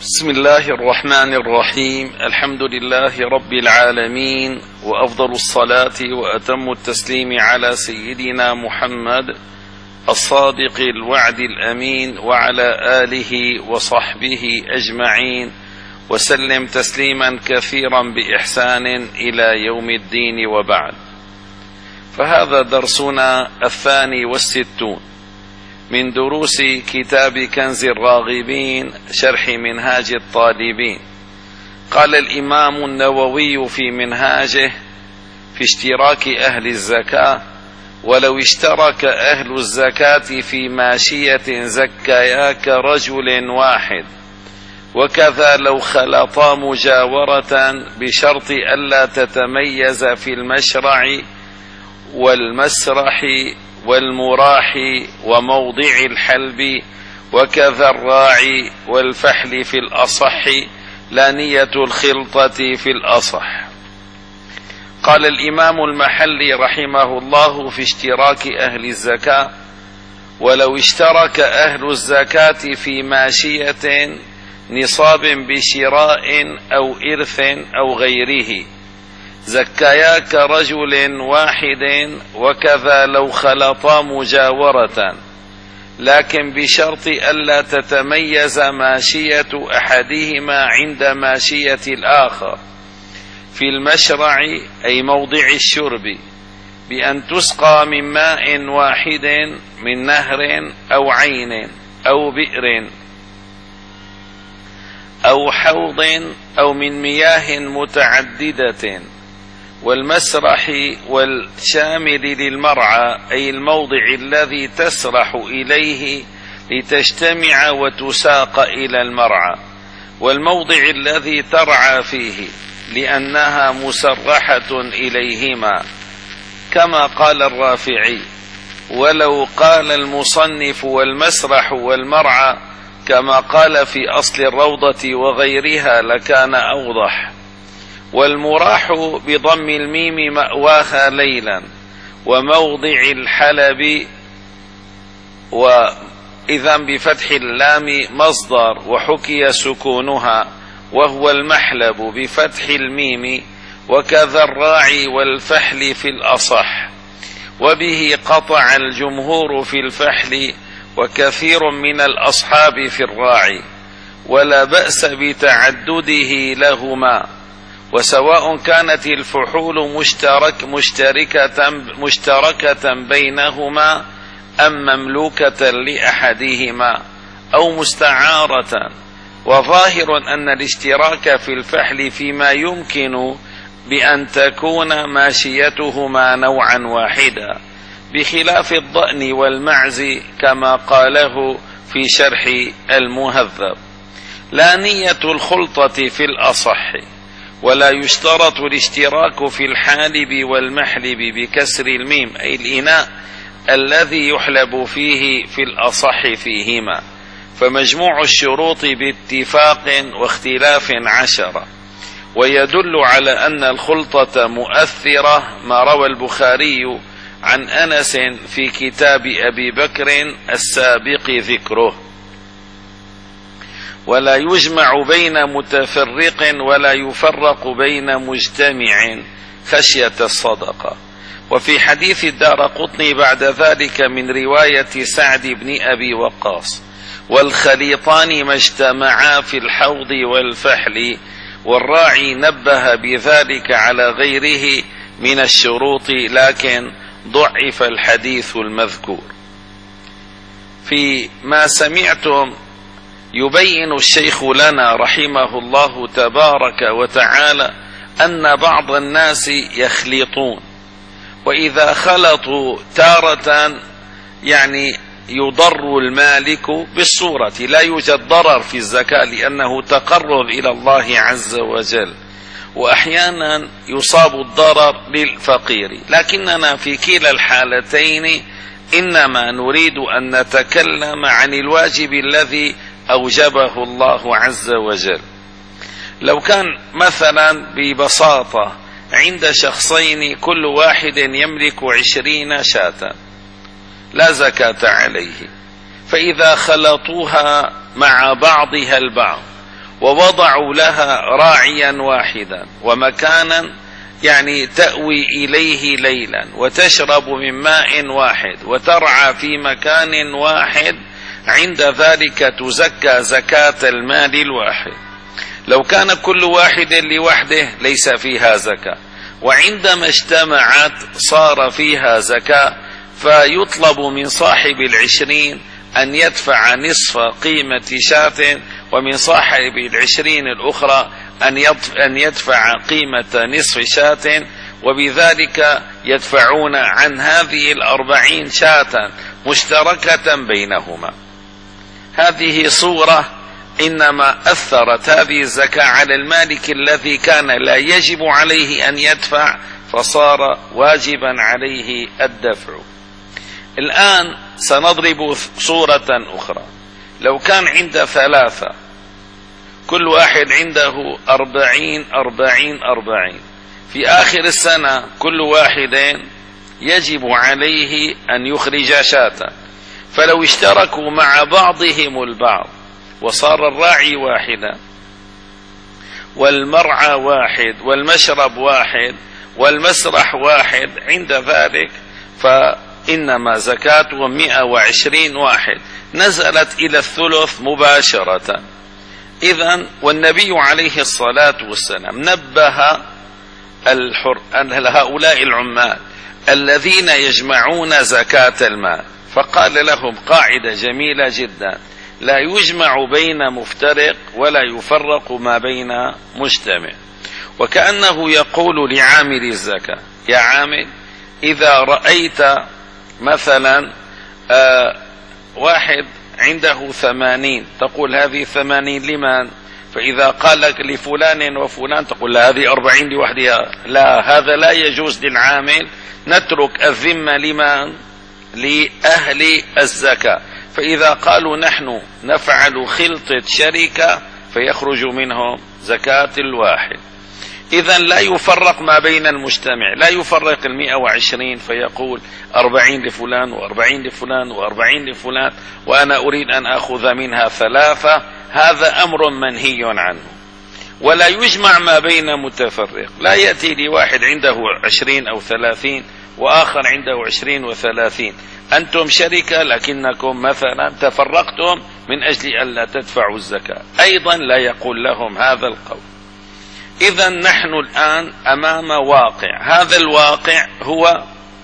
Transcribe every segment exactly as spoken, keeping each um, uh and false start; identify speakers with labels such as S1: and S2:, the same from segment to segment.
S1: بسم الله الرحمن الرحيم. الحمد لله رب العالمين، وأفضل الصلاة وأتم التسليم على سيدنا محمد الصادق الوعد الأمين وعلى آله وصحبه أجمعين، وسلم تسليما كثيرا بإحسان إلى يوم الدين، وبعد. فهذا درسنا الثاني والستون من دروس كتاب كنز الراغبين شرح منهاج الطالبين. قال الإمام النووي في منهاجه في اشتراك أهل الزكاة: ولو اشترك أهل الزكاة في ماشية زكايا كرجل واحد، وكذا لو خلطا مجاورة بشرط ألا تتميز في المشرع والمسرح والمراح وموضع الحلب، وكذا الراعي والفحل في الأصح، لا نية الخلطة في الأصح. قال الإمام المحلي رحمه الله في اشتراك أهل الزكاة: ولو اشترك أهل الزكاة في ماشية نصاب بشراء أو إرث أو غيره زكايا كرجل واحد، وكذا لو خلطا مجاورة، لكن بشرط ألا تتميز ماشية أحدهما عند ماشية الآخر في المشرع أي موضع الشرب، بأن تسقى من ماء واحد من نهر أو عين أو بئر أو حوض أو من مياه متعددة، والمسرح والشامل للمرعى أي الموضع الذي تسرح إليه لتجتمع وتساق إلى المرعى، والموضع الذي ترعى فيه لأنها مسرحة إليهما، كما قال الرافعي: ولو قال المصنف والمسرح والمرعى كما قال في أصل الروضة وغيرها لكان أوضح. والمراح بضم الميم مأواها ليلا، وموضع الحلب وإذا بفتح اللام مصدر وحكي سكونها، وهو المحلب بفتح الميم، وكذا الراعي والفحل في الأصح، وبه قطع الجمهور في الفحل وكثير من الأصحاب في الراعي، ولا بأس بتعدده لهما، وسواء كانت الفحول مشترك مشتركة, مشتركة بينهما أم مملوكة لأحدهما أو مستعارة. وظاهر أن الاشتراك في الفحل فيما يمكن بأن تكون ماشيتهما نوعا واحدا، بخلاف الضأن والمعز كما قاله في شرح المهذب. لا نية الخلطة في الأصح، ولا يشترط الاشتراك في الحالب والمحلب بكسر الميم أي الإناء الذي يحلب فيه في الأصح فيهما، فمجموع الشروط باتفاق واختلاف عشرة. ويدل على أن الخلطة مؤثرة ما روى البخاري عن أنس في كتاب أبي بكر السابق ذكره: ولا يجمع بين متفرق ولا يفرق بين مجتمع خشية الصدقة. وفي حديث الدارقطني بعد ذلك من رواية سعد بن أبي وقاص: والخليطان ما اجتمعا في الحوض والفحل، والراعي نبه بذلك على غيره من الشروط، لكن ضعف الحديث المذكور. في ما سمعتم يبين الشيخ لنا رحمه الله تبارك وتعالى أن بعض الناس يخلطون، وإذا خلطوا تارة يعني يضر المالك بالصورة، لا يوجد ضرر في الزكاة لأنه تقرب إلى الله عز وجل، وأحيانا يصاب الضرر للفقير. لكننا في كلا الحالتين إنما نريد أن نتكلم عن الواجب الذي أوجبه الله عز وجل. لو كان مثلا ببساطة عند شخصين كل واحد يملك عشرين شاة لا زكاة عليه، فإذا خلطوها مع بعضها البعض ووضعوا لها راعيا واحدا ومكانا يعني تأوي إليه ليلا وتشرب من ماء واحد وترعى في مكان واحد، عند ذلك تزكى زكاة المال الواحد. لو كان كل واحد لوحده ليس فيها زكاة، وعندما اجتمعت صار فيها زكاة، فيطلب من صاحب العشرين أن يدفع نصف قيمة شاة، ومن صاحب العشرين الأخرى أن يدفع قيمة نصف شاة، وبذلك يدفعون عن هذه الأربعين شاة مشتركة بينهما. هذه صورة إنما أثرت هذه الزكاة على المالك الذي كان لا يجب عليه أن يدفع، فصار واجبا عليه الدفع. الآن سنضرب صورة أخرى. لو كان عند ثلاثة كل واحد عنده أربعين أربعين أربعين، في آخر السنة كل واحد يجب عليه أن يخرج شاة، فلو اشتركوا مع بعضهم البعض وصار الراعي واحدا والمرعى واحد والمشرب واحد والمسرح واحد، عند ذلك فإنما زكاة مئة وعشرين واحد نزلت إلى الثلث مباشرة. إذن والنبي عليه الصلاة والسلام نبه الحر أن هؤلاء العمال الذين يجمعون زكاة المال، فقال لهم قاعدة جميلة جدا: لا يجمع بين مفترق ولا يفرق ما بين مجتمع. وكأنه يقول لعامل الزكاة: يا عامل، إذا رأيت مثلا آه واحد عنده ثمانين تقول هذه ثمانين لمن؟ فإذا قال لك لفلان وفلان تقول لا هذه أربعين لوحدها. لا، هذا لا يجوز للعامل. نترك الذمة لمن؟ لأهل الزكاة. فإذا قالوا نحن نفعل خلطة شركة فيخرج منهم زكاة الواحد. إذن لا يفرق ما بين المجتمع، لا يفرق المئة وعشرين فيقول أربعين لفلان وأربعين لفلان وأربعين لفلان وأنا أريد أن أخذ منها ثلاثة. هذا أمر منهي عنه. ولا يجمع ما بين متفرق، لا يأتي لواحد عنده عشرين أو ثلاثين وآخر عنده عشرين وثلاثين، أنتم شركة لكنكم مثلا تفرقتم من أجل أن لا تدفعوا الزكاة، أيضا لا يقول لهم هذا القول. إذن نحن الآن أمام واقع، هذا الواقع هو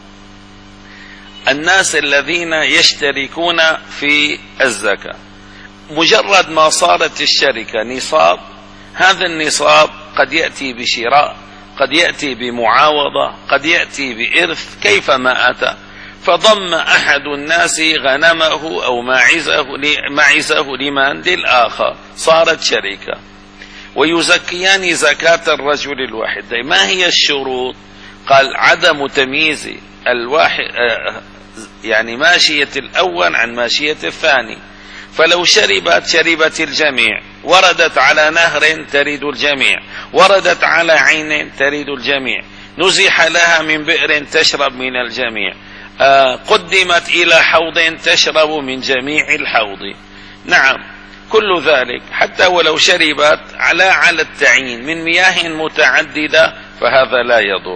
S1: الناس الذين يشتركون في الزكاة. مجرد ما صارت الشركة نصاب، هذا النصاب قد يأتي بشراء، قد يأتي بمعاوضة، قد يأتي بإرث، كيفما أتى. فضم أحد الناس غنمه أو معزه معزه لمن؟ للآخر، صارت شركة. ويزكيان زكاة الرجل الواحد. ما هي الشروط؟ قال عدم تمييز الواحد، يعني ماشية الأول عن ماشية الثاني. فلو شربت شربت الجميع، وردت على نهر تريد الجميع، وردت على عين تريد الجميع، نزح لها من بئر تشرب من الجميع، آه قدمت إلى حوض تشرب من جميع الحوض. نعم، كل ذلك حتى ولو شربت على على التعيين من مياه متعددة فهذا لا يضر.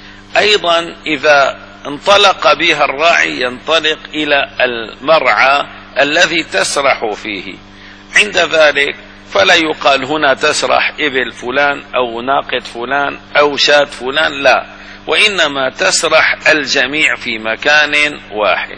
S1: أيضا إذا انطلق بها الراعي ينطلق إلى المرعى الذي تسرح فيه، عند ذلك فلا يقال هنا تسرح إبل فلان أو ناقة فلان أو شاة فلان، لا، وإنما تسرح الجميع في مكان واحد.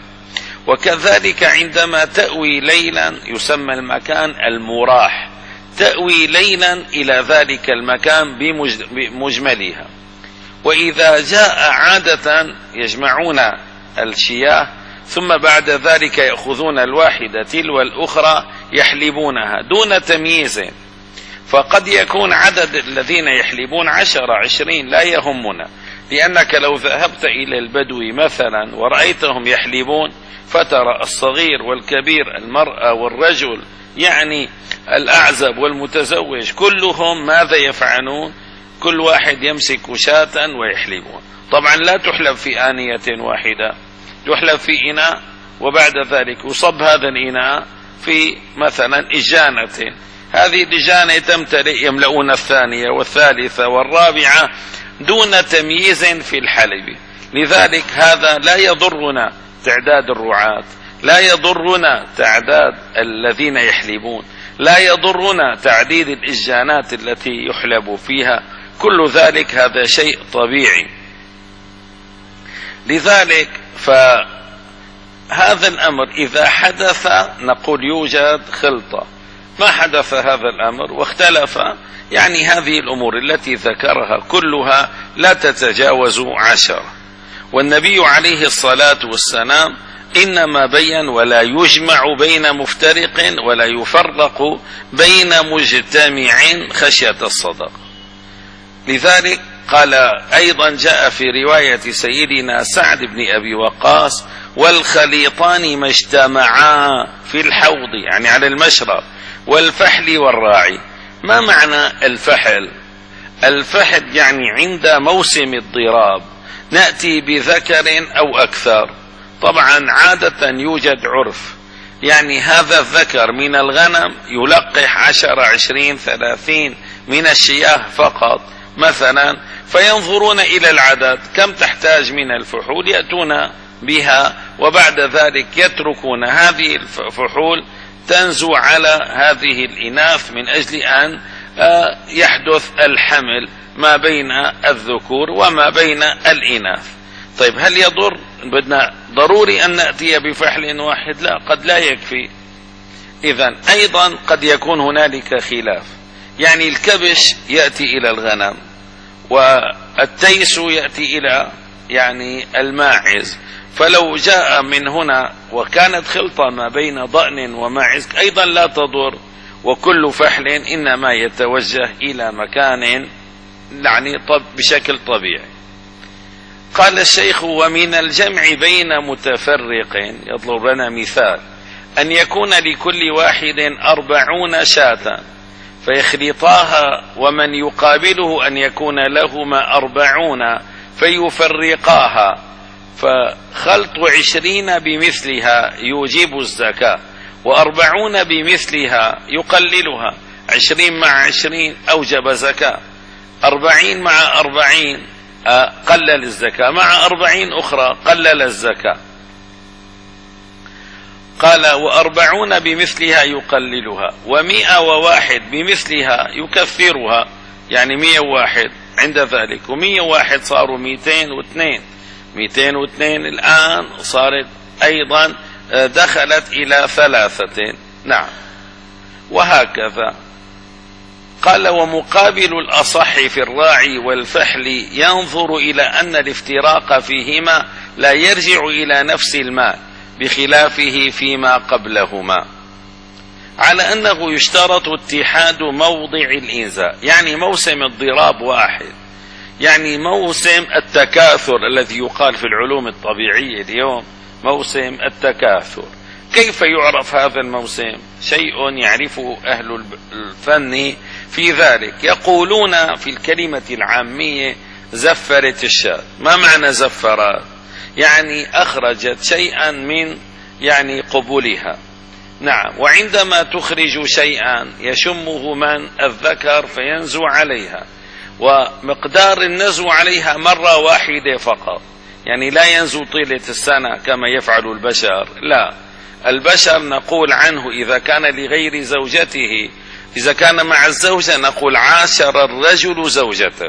S1: وكذلك عندما تأوي ليلا يسمى المكان المراح، تأوي ليلا إلى ذلك المكان بمجملها. وإذا جاء عادة يجمعون الشياه ثم بعد ذلك يأخذون الواحدة تلو الأخرى يحلبونها دون تمييز، فقد يكون عدد الذين يحلبون عشرة عشرين، لا يهمنا، لأنك لو ذهبت إلى البدو مثلا ورأيتهم يحلبون فترى الصغير والكبير، المرأة والرجل، يعني الأعزب والمتزوج، كلهم ماذا يفعلون؟ كل واحد يمسك شاة ويحلبون. طبعا لا تحلب في آنية واحدة، تحلب في إناء، وبعد ذلك يصب هذا الإناء في مثلا إجانة، هذه اللجان تمتلئ يملؤون الثانية والثالثة والرابعة دون تمييز في الحلب. لذلك هذا لا يضرنا تعداد الرعاة، لا يضرنا تعداد الذين يحلبون، لا يضرنا تعديد الإجانات التي يحلب فيها، كل ذلك هذا شيء طبيعي. لذلك فهذا الأمر إذا حدث نقول يوجد خلطة، ما حدث هذا الأمر واختلف، يعني هذه الأمور التي ذكرها كلها لا تتجاوز عشرة. والنبي عليه الصلاة والسلام إنما بين ولا يجمع بين مفترق ولا يفرق بين مجتمع خشية الصدقة. لذلك قال أيضا جاء في رواية سيدنا سعد بن أبي وقاص: والخليطان ما اجتمعا في الحوض، يعني على المشرب، والفحل والراعي. ما معنى الفحل؟ الفحل يعني عند موسم الضراب نأتي بذكر أو أكثر. طبعا عادة يوجد عرف، يعني هذا الذكر من الغنم يلقح عشر عشرين ثلاثين من الشياه فقط مثلا، فينظرون إلى العدد كم تحتاج من الفحول يأتون بها، وبعد ذلك يتركون هذه الفحول تنزو على هذه الإناث من أجل أن يحدث الحمل ما بين الذكور وما بين الإناث. طيب هل يضر؟ بدنا ضروري أن نأتي بفحل واحد؟ لا، قد لا يكفي. إذن أيضا قد يكون هنالك خلاف، يعني الكبش يأتي إلى الغنم والتيس يأتي إلى يعني الماعز، فلو جاء من هنا وكانت خلطة ما بين ضأن وماعز أيضا لا تضر، وكل فحل إنما يتوجه إلى مكان يعني طب بشكل طبيعي. قال الشيخ: ومن الجمع بين متفرق، يطلب لنا مثال، أن يكون لكل واحد أربعون شاة فيخلطاها، ومن يقابله أن يكون لهما أربعون فيفرقاها، فخلط عشرين بمثلها يوجب الزكاة، وأربعون بمثلها يقللها، عشرين مع عشرين أوجب زكاة، أربعين مع أربعين قلل الزكاة، مع أربعين أخرى قلل الزكاة. قال: وأربعون بمثلها يقللها، ومئة وواحد بمثلها يكثرها، يعني مئة وواحد عند ذلك، ومئة وواحد صاروا مئتين واثنين، مئتين واثنين الآن صارت أيضا دخلت إلى ثلاثة. نعم، وهكذا. قال: ومقابل الأصح في الراعي والفحل ينظر إلى أن الافتراق فيهما لا يرجع إلى نفس المال بخلافه فيما قبلهما، على أنه يشترط اتحاد موضع الإنزاء، يعني موسم الضراب واحد، يعني موسم التكاثر الذي يقال في العلوم الطبيعية اليوم موسم التكاثر. كيف يعرف هذا الموسم؟ شيء يعرفه أهل الفن في ذلك، يقولون في الكلمة العامية زفرت الشاة. ما معنى زفرت؟ يعني أخرجت شيئا من يعني قبولها. نعم، وعندما تخرج شيئا يشمه من الذكر فينزو عليها، ومقدار النزو عليها مرة واحدة فقط، يعني لا ينزو طيلة السنة كما يفعل البشر، لا، البشر نقول عنه إذا كان لغير زوجته، إذا كان مع الزوجة نقول عاشر الرجل زوجته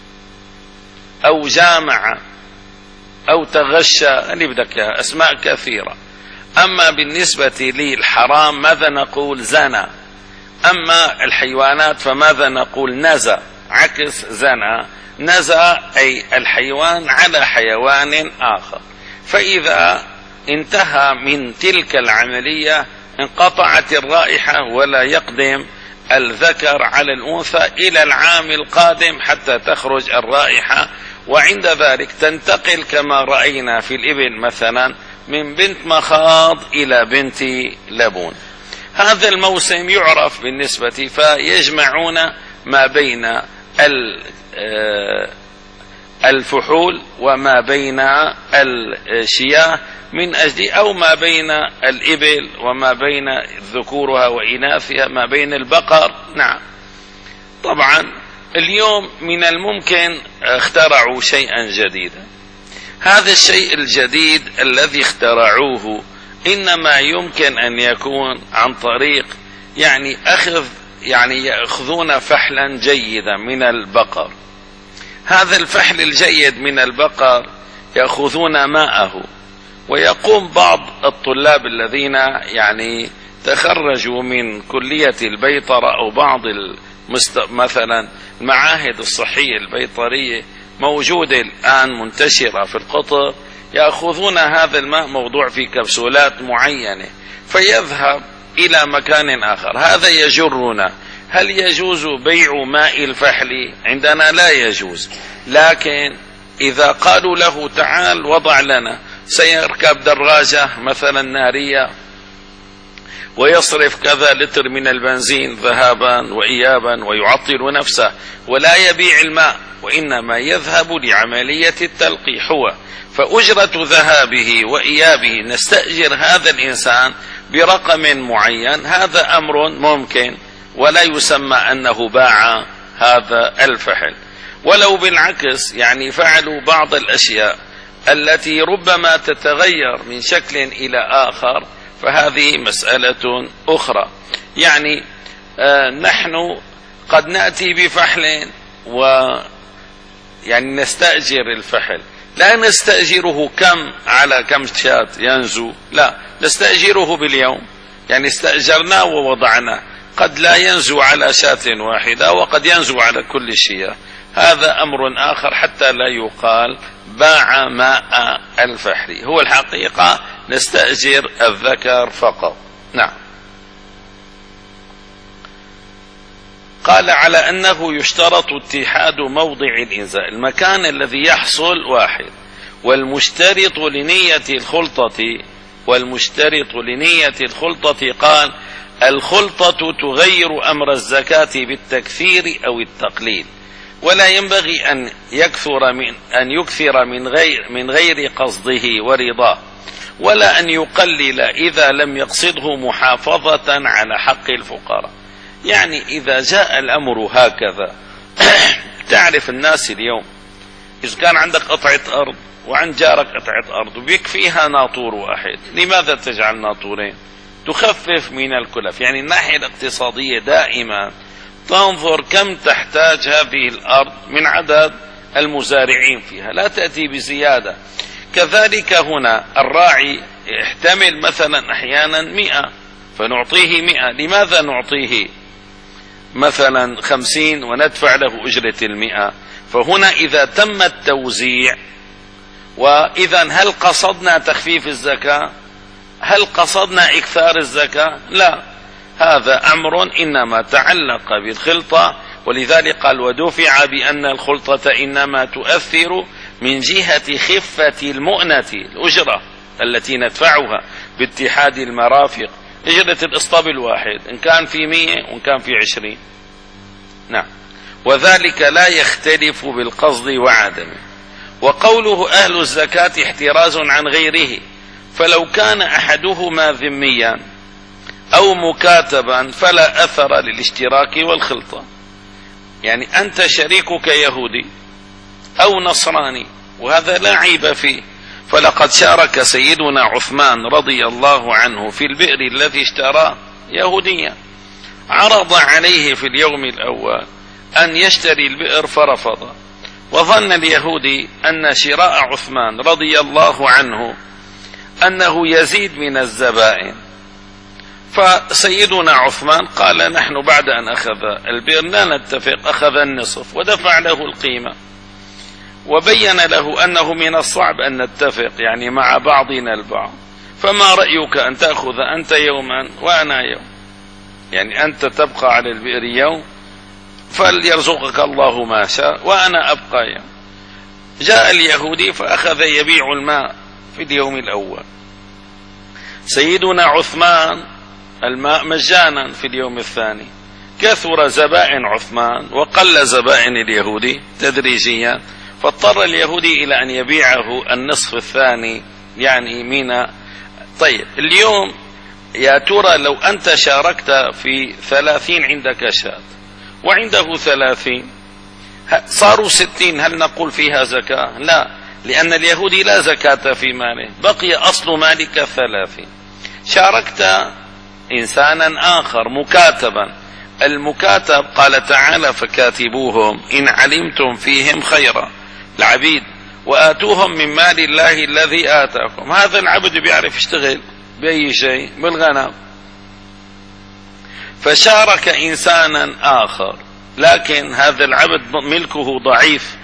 S1: أو جامع أو تغشى، اللي بدك يا أسماء كثيرة. أما بالنسبة للحرام ماذا نقول؟ زنا. أما الحيوانات فماذا نقول؟ نزى، عكس زنا. نزى أي الحيوان على حيوان آخر. فإذا انتهى من تلك العملية انقطعت الرائحة ولا يقدم الذكر على الأنثى إلى العام القادم حتى تخرج الرائحة، وعند ذلك تنتقل كما رأينا في الإبل مثلا من بنت مخاض إلى بنت لبون. هذا الموسم يعرف بالنسبة، فيجمعون ما بين الفحول وما بين الشياه من أجل أو ما بين الإبل وما بين ذكورها وإناثها، ما بين البقر. نعم طبعا اليوم من الممكن اخترعوا شيئا جديدا. هذا الشيء الجديد الذي اخترعوه إنما يمكن أن يكون عن طريق يعني أخذ يعني يأخذون فحلا جيدا من البقر. هذا الفحل الجيد من البقر يأخذون ماءه، ويقوم بعض الطلاب الذين يعني تخرجوا من كلية البيطرة أو بعض المست... مثلا المعاهد الصحية البيطرية موجودة الآن منتشرة في القطر، يأخذون هذا الماء موضوع في كبسولات معينة فيذهب إلى مكان آخر. هذا يجرنا، هل يجوز بيع ماء الفحل؟ عندنا لا يجوز، لكن إذا قالوا له تعال وضع لنا، سيركب دراجة مثلا نارية ويصرف كذا لتر من البنزين ذهابا وإيابا ويعطل نفسه ولا يبيع الماء، وإنما يذهب لعملية التلقيح هو، فأجرة ذهابه وإيابه نستأجر هذا الإنسان برقم معين. هذا أمر ممكن ولا يسمى أنه باع هذا الفحل. ولو بالعكس يعني فعلوا بعض الأشياء التي ربما تتغير من شكل إلى آخر، فهذه مسألة أخرى. يعني آه نحن قد نأتي بفحل و يعني نستأجر الفحل، لا نستأجره كم على كم شاة ينزو، لا نستأجره باليوم، يعني استأجرناه ووضعناه، قد لا ينزو على شاة واحدة وقد ينزو على كل شيء. هذا أمر آخر حتى لا يقال باع ماء الفحل. هو الحقيقة نستأجر الذكر فقط. نعم. قال على أنه يشترط اتحاد موضع الإنزال، المكان الذي يحصل واحد، والمشترط لنية الخلطة والمشترط لنية الخلطة قال الخلطة تغير أمر الزكاة بالتكثير أو التقليل، ولا ينبغي أن يكثر من أن يكثر من غير من غير قصده ورضاه، ولا أن يقلل إذا لم يقصده محافظة على حق الفقراء. يعني إذا جاء الأمر هكذا تعرف الناس اليوم إذا كان عندك قطعة أرض وعند جارك قطعة أرض وبيكفيها ناطور واحد، لماذا تجعل ناطورين؟ تخفف من الكلف. يعني الناحية الاقتصادية دائما تنظر كم تحتاج هذه الأرض من عدد المزارعين فيها، لا تأتي بزيادة. كذلك هنا الراعي يحتمل مثلا أحيانا مئة فنعطيه مئة، لماذا نعطيه مثلا خمسين وندفع له أجرة المئة؟ فهنا إذا تم التوزيع، وإذا هل قصدنا تخفيف الزكاة؟ هل قصدنا إكثار الزكاة؟ لا، هذا أمر إنما تعلق بالخلطة، ولذلك قال ودفع بأن الخلطة إنما تؤثر من جهة خفة المؤنة، الأجرة التي ندفعها باتحاد المرافق، أجرة الإسطاب الواحد إن كان في مئة وإن كان في عشرين. نعم. وذلك لا يختلف بالقصد وعدمه. وقوله أهل الزكاة احتراز عن غيره، فلو كان أحدهما ذميا أو مكاتبا فلا أثر للاشتراك والخلطة. يعني أنت شريكك يهودي أو نصراني وهذا لا عيب فيه، فلقد شارك سيدنا عثمان رضي الله عنه في البئر الذي اشتراه يهوديا، عرض عليه في اليوم الأول أن يشتري البئر فرفض، وظن اليهودي أن شراء عثمان رضي الله عنه أنه يزيد من الزبائن، فسيدنا عثمان قال نحن بعد أن أخذ البئر لا نتفق، أخذ النصف ودفع له القيمة، وبين له أنه من الصعب أن نتفق يعني مع بعضنا البعض، فما رأيك أن تأخذ أنت يوما وأنا يوم، يعني أنت تبقى على البئر يوم فليرزقك الله ما شاء وأنا أبقى يوم. جاء اليهودي فأخذ يبيع الماء في اليوم الأول، سيدنا عثمان الماء مجانا في اليوم الثاني، كثر زبائن عثمان وقل زبائن اليهودي تدريجيا، فاضطر اليهودي إلى أن يبيعه النصف الثاني يعني من. طيب اليوم يا ترى لو أنت شاركت في ثلاثين، عندك شاة وعنده ثلاثين، صاروا ستين، هل نقول فيها زكاة؟ لا، لأن اليهودي لا زكاة في ماله، بقي أصل مالك ثلاثين. شاركت إنسانا آخر مكاتبا، المكاتب قال تعالى فكاتبوهم إن علمتم فيهم خيرا، العبيد، وآتوهم من مال الله الذي آتاكم. هذا العبد بيعرف يشتغل بأي شيء، بالغنم، فشارك إنسانا آخر، لكن هذا العبد ملكه ضعيف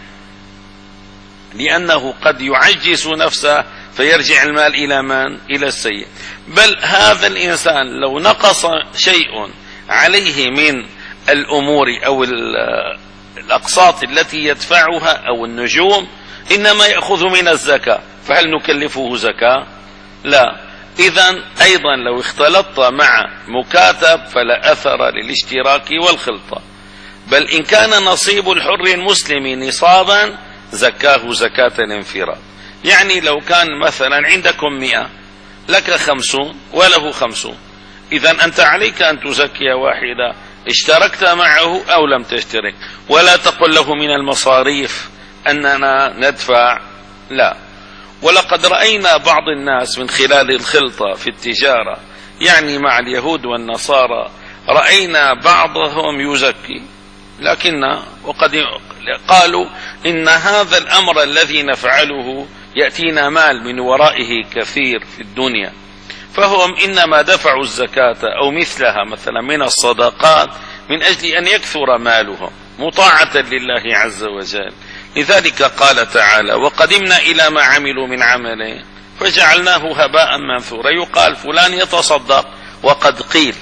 S1: لأنه قد يعجز نفسه فيرجع المال إلى من؟ إلى السيد. بل هذا الإنسان لو نقص شيء عليه من الأمور أو الأقساط التي يدفعها أو النجوم إنما يأخذ من الزكاة، فهل نكلفه زكاة؟ لا. إذن أيضا لو اختلطت مع مكاتب فلا أثر للاشتراك والخلطة. بل إن كان نصيب الحر المسلم نصابا زكاه زكاة الانفراد. يعني لو كان مثلا عندكم مئة، لك خمسون وله خمسون، إذن أنت عليك أن تزكي واحدة، اشتركت معه أو لم تشترك، ولا تقل له من المصاريف أننا ندفع، لا. ولقد رأينا بعض الناس من خلال الخلطة في التجارة، يعني مع اليهود والنصارى، رأينا بعضهم يزكي، لكن وقد قالوا إن هذا الأمر الذي نفعله يأتينا مال من ورائه كثير في الدنيا، فهم إنما دفعوا الزكاة أو مثلها مثلا من الصدقات من أجل أن يكثر مالهم مطاعة لله عز وجل. لذلك قال تعالى وقدمنا إلى ما عملوا من عمل فجعلناه هباء منثورا. يقال فلان يتصدق وقد قيل،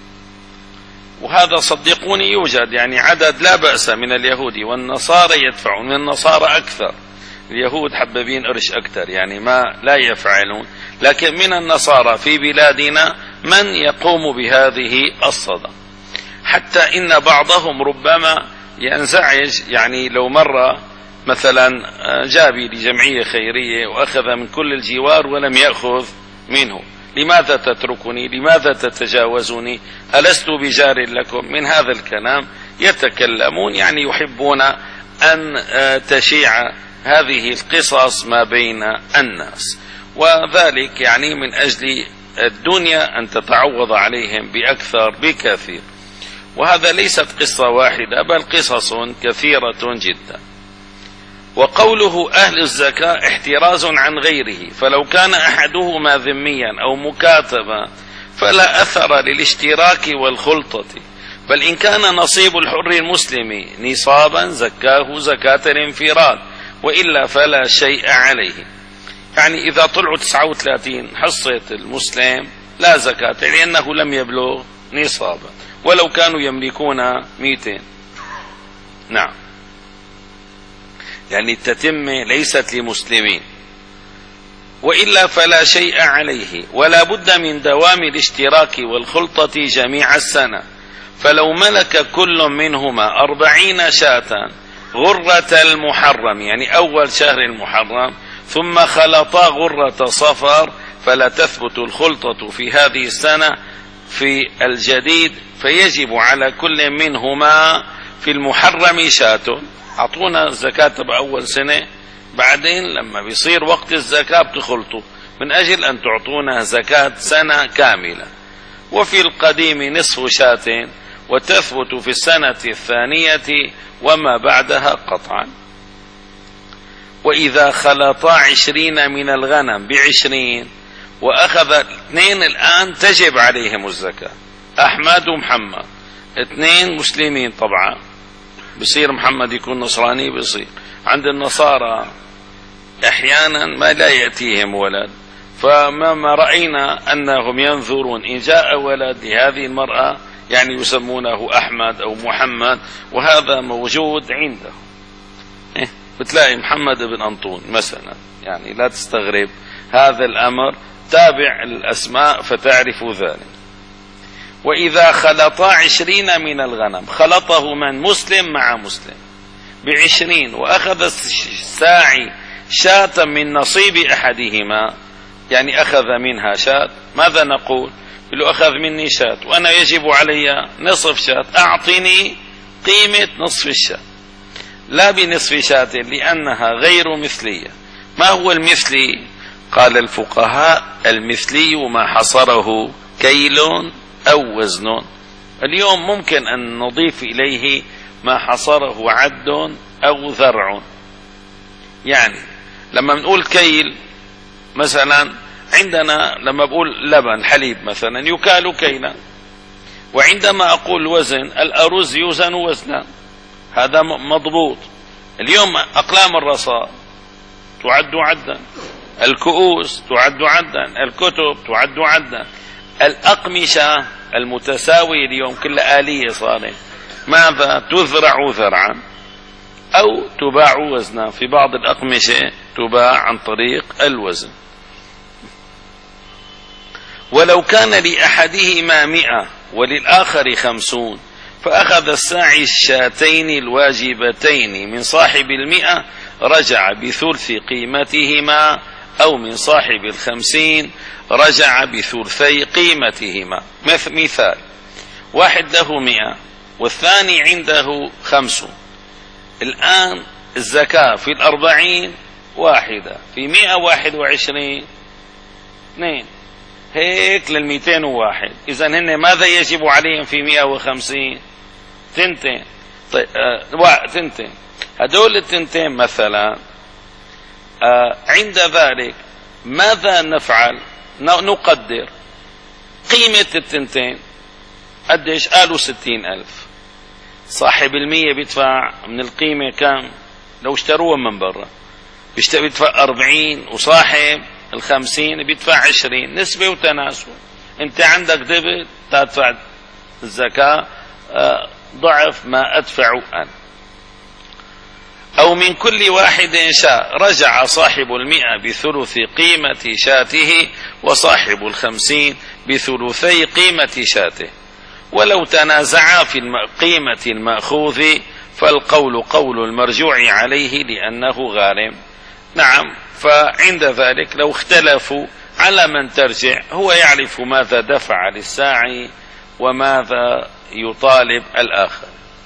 S1: وهذا صدقوني يوجد، يعني عدد لا بأس من اليهود والنصارى يدفعون، من النصارى أكثر، اليهود حبابين قرش أكثر، يعني ما لا يفعلون، لكن من النصارى في بلادنا من يقوم بهذه الصدقة، حتى إن بعضهم ربما ينزعج، يعني لو مرة مثلا جابي لجمعية خيرية وأخذ من كل الجوار ولم يأخذ منه، لماذا تتركني؟ لماذا تتجاوزني؟ ألست بجار لكم؟ من هذا الكلام يتكلمون، يعني يحبون أن تشيع هذه القصص ما بين الناس، وذلك يعني من أجل الدنيا أن تتعوض عليهم بأكثر بكثير. وهذا ليست قصة واحدة بل قصص كثيرة جدا. وقوله أهل الزكاة احتراز عن غيره، فلو كان أحدهما ذميا أو مكاتبا فلا أثر للاشتراك والخلطة، بل إن كان نصيب الحر المسلم نصابا زكاه زكاة الانفراد، وإلا فلا شيء عليه. يعني إذا طلعوا تسعة وثلاثين حصة المسلم لا زكاة، لأنه لم يبلغ نصابا، ولو كانوا يملكون مئتين. نعم، يعني التتمة ليست لمسلمين، وإلا فلا شيء عليه، ولا بد من دوام الاشتراك والخلطة جميع السنة. فلو ملك كل منهما أربعين شاة غرة المحرم، يعني أول شهر المحرم، ثم خلطا غرة صفر، فلا تثبت الخلطة في هذه السنة في الجديد، فيجب على كل منهما في المحرم شاة. أعطونا الزكاة بأول سنة، بعدين لما بيصير وقت الزكاة بتخلطوا من أجل أن تعطونا زكاة سنة كاملة. وفي القديم نصف شاة، وتثبت في السنة الثانية وما بعدها قطعا. وإذا خلطا عشرين من الغنم بعشرين وأخذ اثنين الآن تجب عليهم الزكاة، أحمد ومحمد، اثنين مسلمين طبعا، بصير محمد يكون نصراني، بصير عند النصارى احيانا ما لا يأتيهم ولد، فما رأينا أنهم ينظرون إن جاء ولد لهذه المرأة يعني يسمونه أحمد أو محمد، وهذا موجود عندهم. إيه؟ بتلاقي محمد بن أنطون مثلا، يعني لا تستغرب هذا الأمر، تابع الأسماء فتعرف ذلك. وإذا خلطا عشرين من الغنم، خلطه من مسلم مع مسلم بعشرين، وأخذ الساعي شاة من نصيب أحدهما، يعني أخذ منها شاة، ماذا نقول؟ له أخذ مني شاة وأنا يجب علي نصف شاة، أعطني قيمة نصف الشاة لا بنصف شاة لأنها غير مثلية. ما هو المثلي؟ قال الفقهاء المثلي ما حصره كيل أو وزن. اليوم ممكن أن نضيف إليه ما حصره عد أو ذرع. يعني لما نقول كيل مثلا عندنا، لما بقول لبن حليب مثلا يكال كيلا، وعندما أقول وزن الأرز يوزن وزنا، هذا مضبوط. اليوم أقلام الرصاص تعد عدا، الكؤوس تعد عدا، الكتب تعد عدا، الأقمشة المتساوية اليوم كلها آلية صارت، ماذا؟ تذرع ذرعا أو تباع وزنا. في بعض الأقمشة تباع عن طريق الوزن. ولو كان لأحدهما مئة وللآخر خمسون فأخذ الساعي الشاتين الواجبتين من صاحب المئة رجع بثلث قيمتهما، أو من صاحب الخمسين رجع بثلثي قيمتهما. مثال: واحد له مئة والثاني عنده خمس، الآن الزكاة في الأربعين واحدة، في مئة واحد وعشرين اثنين، هيك للمئتين وواحد. إذن هن ماذا يجب عليهم في مئة وخمسين؟ تنتين. طيب آه تنتين، هدول التنتين مثلا آه عند ذلك ماذا نفعل؟ نقدر قيمة التنتين قديش؟ قالوا ستين ألف. صاحب المية بيدفع من القيمة كم؟ لو اشتروها من برا بيدفع أربعين، وصاحب الخمسين بيدفع عشرين. نسبة وتناسب. انت عندك دبل تدفع الزكاة ضعف ما أدفع أنا. أو من كل واحد شاء رجع صاحب المئة بثلث قيمة شاته وصاحب الخمسين بثلثي قيمة شاته. ولو تنازعا في قيمة المأخوذ فالقول قول المرجوع عليه لأنه غارم. نعم، فعند ذلك لو اختلفوا على من ترجع، هو يعرف ماذا دفع للساعي وماذا يطالب الآخر.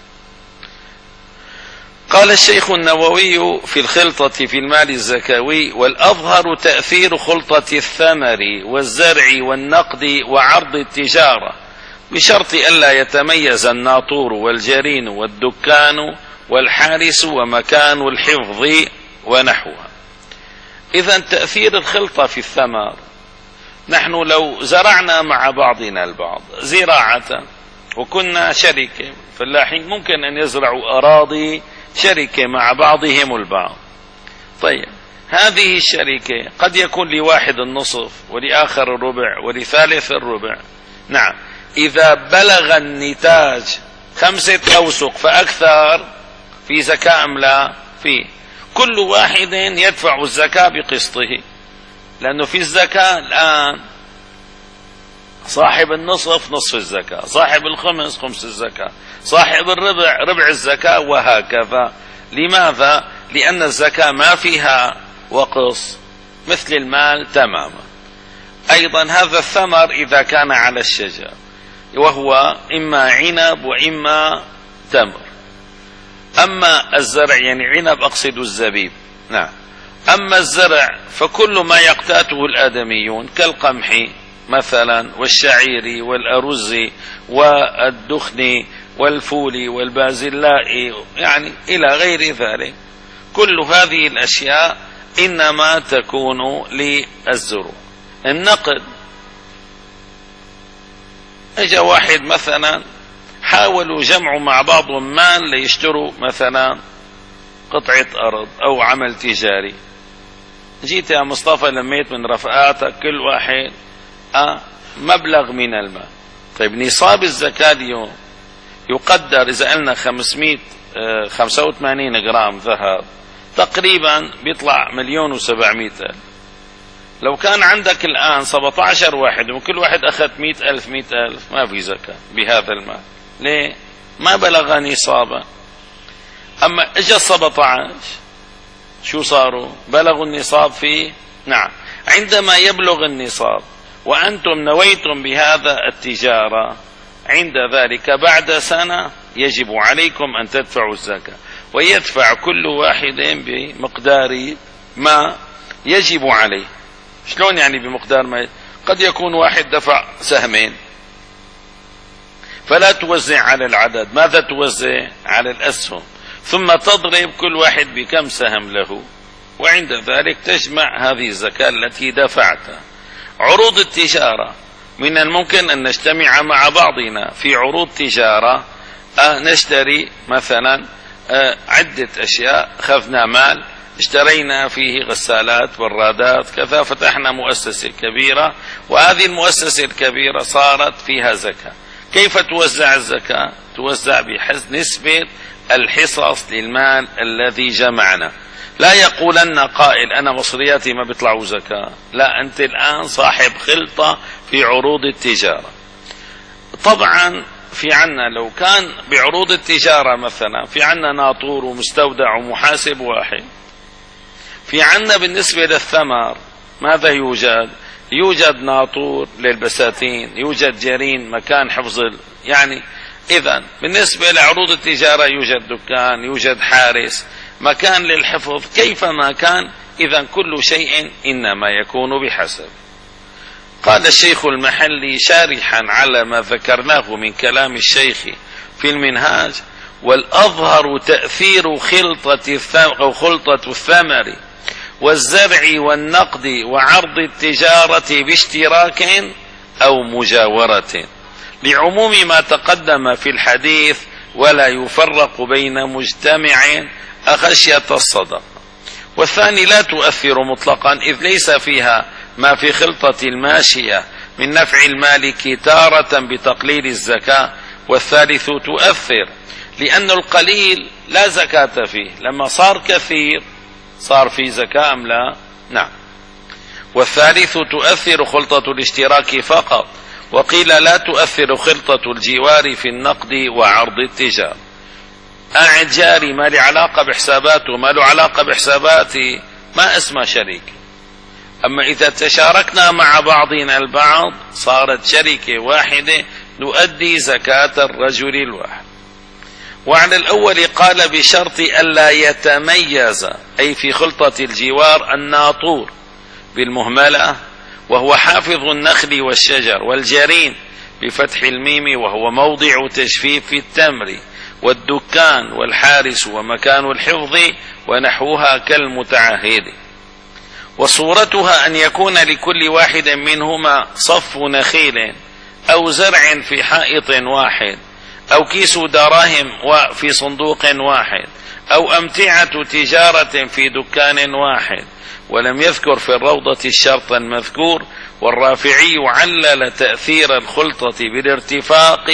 S1: قال الشيخ النووي في الخلطة في المال الزكوي: والأظهر تأثير خلطة الثمر والزرع والنقد وعرض التجارة بشرط ألا يتميز الناطور والجرين والدكان والحارس ومكان الحفظ ونحوها. إذن تأثير الخلطة في الثمر، نحن لو زرعنا مع بعضنا البعض زراعة وكنا شركة، فلاحين ممكن أن يزرعوا أراضي شركة مع بعضهم البعض. طيب هذه الشركة قد يكون لواحد النصف ولآخر الربع ولثالث الربع. نعم، إذا بلغ النتاج خمسة أوسق فأكثر في زكاة أم لا؟ فيه. كل واحد يدفع الزكاة بقسطه، لأنه في الزكاة الآن صاحب النصف نصف الزكاة، صاحب الخمس خمس الزكاة، صاحب الربع ربع الزكاة، وهكذا. لماذا؟ لأن الزكاة ما فيها وقص مثل المال تماما. أيضا هذا الثمر إذا كان على الشجر وهو إما عنب وإما تمر. أما الزرع، يعني عنب أقصد الزبيب، نعم. أما الزرع فكل ما يقتاته الآدميون كالقمح مثلا والشعير والأرز والدخن والفول والبازلاء، يعني إلى غير ذلك. كل هذه الأشياء إنما تكون للزروع. النقد، اجا واحد مثلا حاولوا جمعوا مع بعضهم مال ليشتروا مثلا قطعة أرض أو عمل تجاري. جيت يا مصطفى لميت من رفقاتك كل واحد أه مبلغ من المال. طيب نصاب الزكاة اليوم يقدر إذا قلنا خمسمائة خمسة وثمانين جرام ذهب تقريبا بيطلع مليون وسبعمائة ألف. لو كان عندك الآن سبعة عشر واحد وكل واحد أخذ مئة ألف مئة ألف ما في زكاة بهذا المال. ليه؟ ما بلغ نصابا. أما إجا سبعة عشر شو صاروا؟ بلغوا النصاب فيه. نعم، عندما يبلغ النصاب وأنتم نويتم بهذا التجارة، عند ذلك بعد سنة يجب عليكم أن تدفعوا الزكاة، ويدفع كل واحد بمقدار ما يجب عليه. شلون يعني بمقدار ما؟ قد يكون واحد دفع سهمين، فلا توزع على العدد، ماذا توزع؟ على الأسهم، ثم تضرب كل واحد بكم سهم له، وعند ذلك تجمع هذه الزكاة التي دفعتها. عروض التجارة من الممكن أن نجتمع مع بعضنا في عروض تجارة، أه نشتري مثلا أه عدة أشياء، أخذنا مال اشترينا فيه غسالات برادات كذا، فتحنا مؤسسة كبيرة، وهذه المؤسسة الكبيرة صارت فيها زكاة. كيف توزع الزكاة؟ توزع بحسب نسبة الحصص للمال الذي جمعنا. لا يقولن قائل أنا مصرياتي ما بيطلعوا زكاة، لا، أنت الآن صاحب خلطة في عروض التجارة. طبعا في عنا لو كان بعروض التجارة مثلا في عنا ناطور ومستودع ومحاسب واحد، في عنا بالنسبة للثمر ماذا يوجد؟ يوجد ناطور للبساتين، يوجد جرين مكان حفظ، يعني إذن بالنسبة لعروض التجارة يوجد دكان، يوجد حارس، مكان للحفظ كيفما كان. إذن كل شيء إنما يكون بحسب. قال الشيخ المحلي شارحا على ما ذكرناه من كلام الشيخ في المنهاج: والأظهر تأثير خلطة الثمر أو خلطة الثمر والزرع والنقد وعرض التجارة باشتراك أو مجاورة، لعموم ما تقدم في الحديث: ولا يفرق بين مجتمع أخشية الصدقة. والثاني لا تؤثر مطلقا، إذ ليس فيها ما في خلطة الماشية من نفع المالك تارة بتقليل الزكاة. والثالث تؤثر، لأن القليل لا زكاة فيه، لما صار كثير صار فيه زكاة أم لا؟ نعم. والثالث تؤثر خلطة الاشتراك فقط، وقيل لا تؤثر خلطة الجوار في النقد وعرض التجارة. قاعد جاري ما له علاقة بحساباته، ما له علاقة بحساباتي، ما اسمه شريك. أما إذا تشاركنا مع بعضنا البعض صارت شركة واحدة نؤدي زكاة الرجل الواحد. وعلى الأول قال بشرط ألا يتميز، أي في خلطة الجوار الناطور بالمهملة وهو حافظ النخل والشجر، والجرين بفتح الميم وهو موضع تجفيف التمر، والدكان والحارس ومكان الحفظ ونحوها كالمتعهد. وصورتها أن يكون لكل واحد منهما صف نخيل أو زرع في حائط واحد، أو كيس دراهم في صندوق واحد، أو أمتعة تجارة في دكان واحد. ولم يذكر في الروضة الشرط المذكور. والرافعي علل تأثير الخلطة بالارتفاق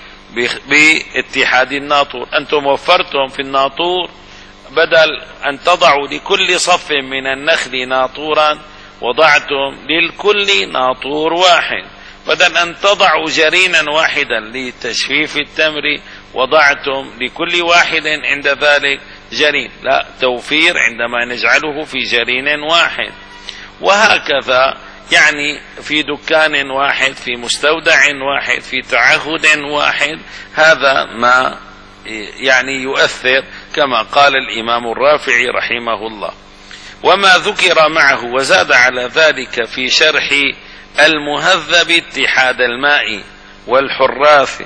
S1: باتحاد الناطور. أنتم وفرتم في الناطور، بدل أن تضعوا لكل صف من النخل ناطورا وضعتم للكل ناطور واحد، بدل أن تضعوا جرينا واحدا لتجفيف التمر وضعتم لكل واحد عند ذلك جرين. لا، توفير عندما نجعله في جرين واحد. وهكذا يعني في دكان واحد، في مستودع واحد، في تعهد واحد، هذا ما يعني يؤثر كما قال الإمام الرافعي رحمه الله. وما ذكر معه وزاد على ذلك في شرح المهذب اتحاد الماء والحراث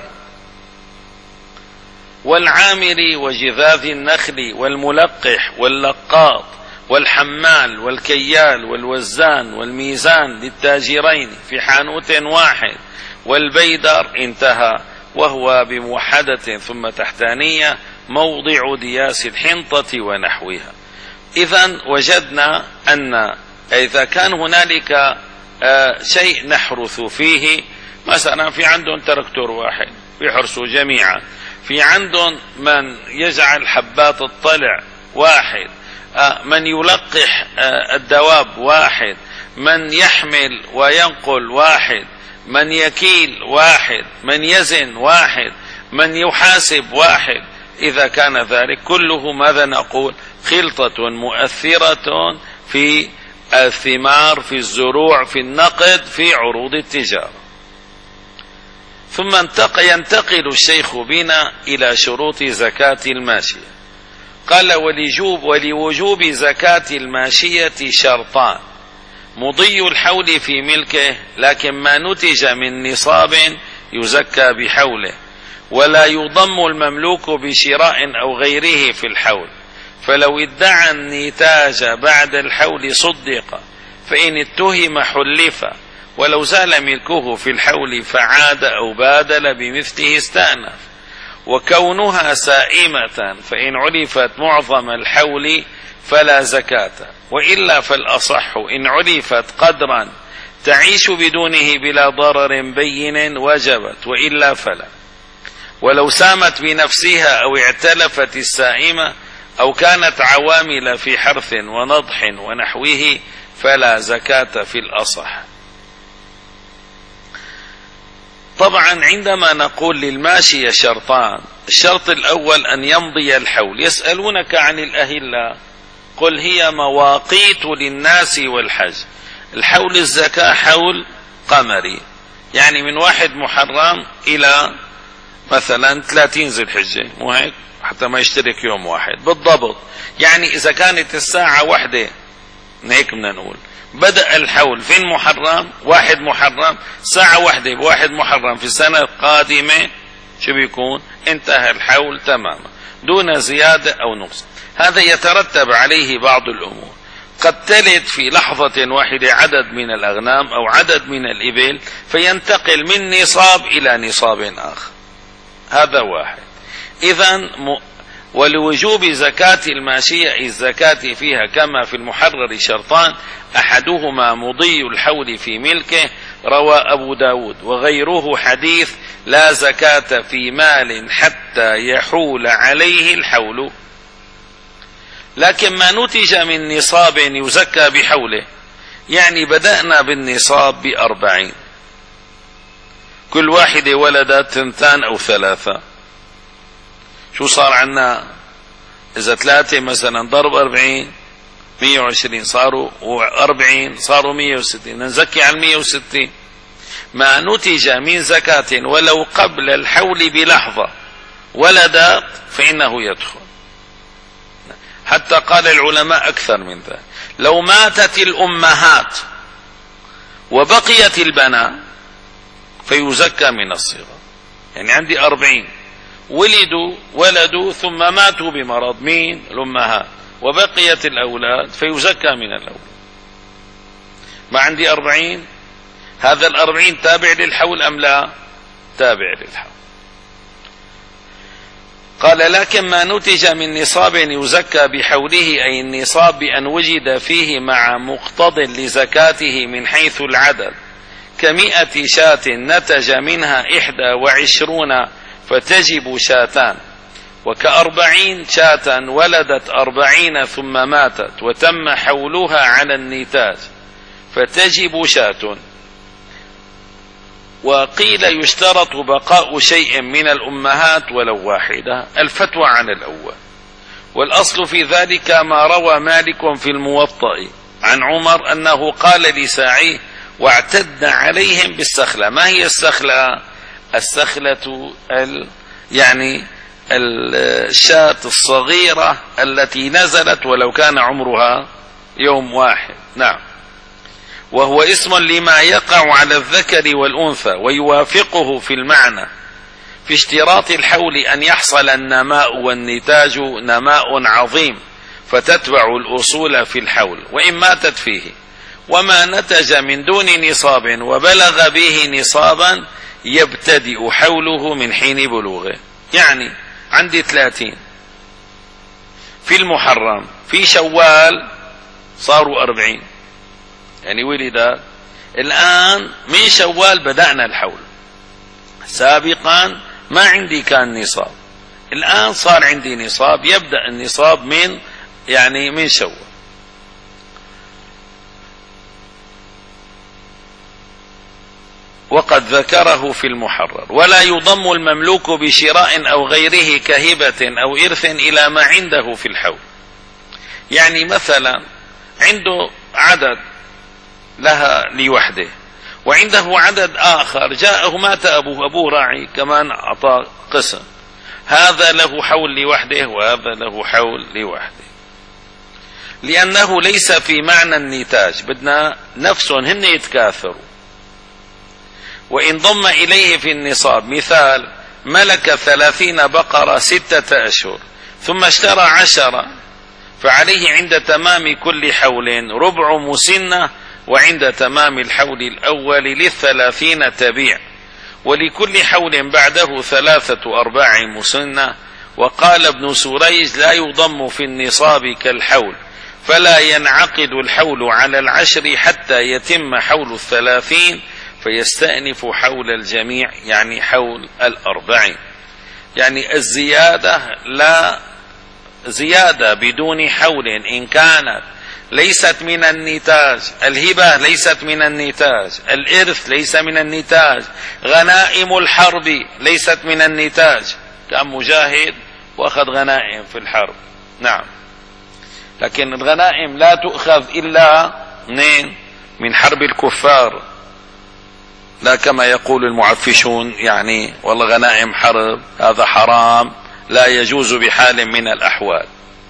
S1: والعامر وجذاذ النخل والملقح واللقاط والحمال والكيال والوزان والميزان للتاجرين في حانوت واحد والبيدر، انتهى. وهو بموحدة ثم تحتانية موضع دياس الحنطة ونحوها. إذن وجدنا أن إذا كان هنالك آه شيء نحرث فيه، مثلا في عندهم تركتور واحد يحرسوا جميعا، في عندهم من يجعل حبات الطلع واحد، آه من يلقح آه الدواب واحد، من يحمل وينقل واحد، من يكيل واحد، من يزن واحد، من يحاسب واحد. إذا كان ذلك كله ماذا نقول؟ خلطة مؤثرة في الثمار، في الزروع، في النقد، في عروض التجارة. ثم ينتقل الشيخ بنا إلى شروط زكاة الماشية. قال: ولجوب ولوجوب زكاة الماشية شرطان: مضي الحول في ملكه، لكن ما نتج من نصاب يزكى بحوله، ولا يضم المملوك بشراء أو غيره في الحول، فلو ادعى النتاج بعد الحول صدق، فإن اتهم حلف، ولو زال ملكه في الحول فعاد أو بادل بمثله استأنف. وكونها سائمة فإن علفت معظم الحول فلا زكاة، وإلا فالأصح إن علفت قدرا تعيش بدونه بلا ضرر بين وجبت، وإلا فلا. ولو سامت بنفسها أو اعتلفت السائمة أو كانت عوامل في حرث ونضح ونحوه فلا زكاة في الأصح. طبعا عندما نقول للماشية شرطان: الشرط الأول أن يمضي الحول. يسألونك عن الأهلة، قل هي مواقيت للناس والحج. الحول الزكاة حول قمري، يعني من واحد محرم إلى مثلا ثلاثين ذي الحجة، مو هيك؟ حتى ما يشترك يوم واحد بالضبط. يعني إذا كانت الساعة واحدة، هيك بدنا نقول بدأ الحول في محرم، واحد محرم، ساعة واحدة بواحد محرم في السنة القادمة، شو بيكون؟ انتهى الحول تماما دون زيادة أو نقص. هذا يترتب عليه بعض الأمور. قد تلد في لحظة واحدة عدد من الأغنام أو عدد من الإبل، فينتقل من نصاب إلى نصاب آخر. هذا واحد. إذن م... ولوجوب زكاة الماشية الزكاة فيها كما في المحرر شرطان: أحدهما مضي الحول في ملكه، روى أبو داود وغيره حديث: لا زكاة في مال حتى يحول عليه الحول. لكن ما نتج من نصاب يزكى بحوله، يعني بدأنا بالنصاب بأربعين، كل واحدة ولدت ثنتان أو ثلاثة، شو صار عنا؟ إذا ثلاثة مثلا ضرب أربعين مية وعشرين، صاروا أربعين، صاروا مية وستين، نزكي على مية وستين. ما نتج من زكاة ولو قبل الحول بلحظة ولدت فإنه يدخل. حتى قال العلماء أكثر من ذلك: لو ماتت الأمهات وبقيت البنات فيزكى من الصغر. يعني عندي أربعين ولدوا ولدوا ثم ماتوا بمرض، مين؟ الأمهات، وبقيت الأولاد فيزكى من الأولاد. ما عندي أربعين، هذا الأربعين تابع للحول أم لا؟ تابع للحول. قال: لكن ما نتج من نصاب يزكى بحوله، أي النصاب بأن وجد فيه مع مقتض لزكاته من حيث العدد، كمئة شاة نتج منها إحدى وعشرون فتجب شاتان، وكأربعين شاة ولدت أربعين ثم ماتت وتم حولها على النتاج فتجب شاة. وقيل يشترط بقاء شيء من الأمهات ولو واحدة، الفتوى عن الأول. والأصل في ذلك ما روى مالك في الموطأ عن عمر أنه قال لساعيه: واعتد عليهم بالسخلة. ما هي السخلة؟ السخلة ال يعني الشاة الصغيرة التي نزلت ولو كان عمرها يوم واحد. نعم. وهو اسم لما يقع على الذكر والأنثى، ويوافقه في المعنى في اشتراط الحول أن يحصل النماء والنتاج نماء عظيم فتتبع الأصول في الحول وإن ماتت فيه. وما نتج من دون نصاب وبلغ به نصابا يبتدئ حوله من حين بلوغه. يعني عندي ثلاثين في المحرم، في شوال صاروا أربعين، يعني ولد الآن من شوال بدأنا الحول. سابقا ما عندي كان نصاب، الآن صار عندي نصاب، يبدأ النصاب من يعني من شوال. وقد ذكره في المحرر: ولا يضم المملوك بشراء أو غيره كهبة أو إرث إلى ما عنده في الحول. يعني مثلا عنده عدد لها لوحده، وعنده عدد آخر جاءه مات أبوه، أبوه راعي كمان أعطى قسم، هذا له حول لوحده وهذا له حول لوحده، لأنه ليس في معنى النتاج، بدنا نفسهم هن يتكاثروا. وإن ضم إليه في النصاب، مثال ملك ثلاثين بقرة ستة أشهر ثم اشترى عشرة، فعليه عند تمام كل حول ربع مسنة، وعند تمام الحول الأول للثلاثين تبيع، ولكل حول بعده ثلاثة أرباع مسنة. وقال ابن سريج لا يضم في النصاب كالحول، فلا ينعقد الحول على العشر حتى يتم حول الثلاثين، فيستأنف حول الجميع، يعني حول الأربعين. يعني الزيادة لا زيادة بدون حول إن كانت ليست من النتاج، الهبة ليست من النتاج، الإرث ليس من النتاج، غنائم الحرب ليست من النتاج، كان مجاهد وأخذ غنائم في الحرب، نعم، لكن الغنائم لا تؤخذ إلا منين؟ من حرب الكفار، لا كما يقول المعفشون يعني والله غنائم حرب، هذا حرام لا يجوز بحال من الأحوال.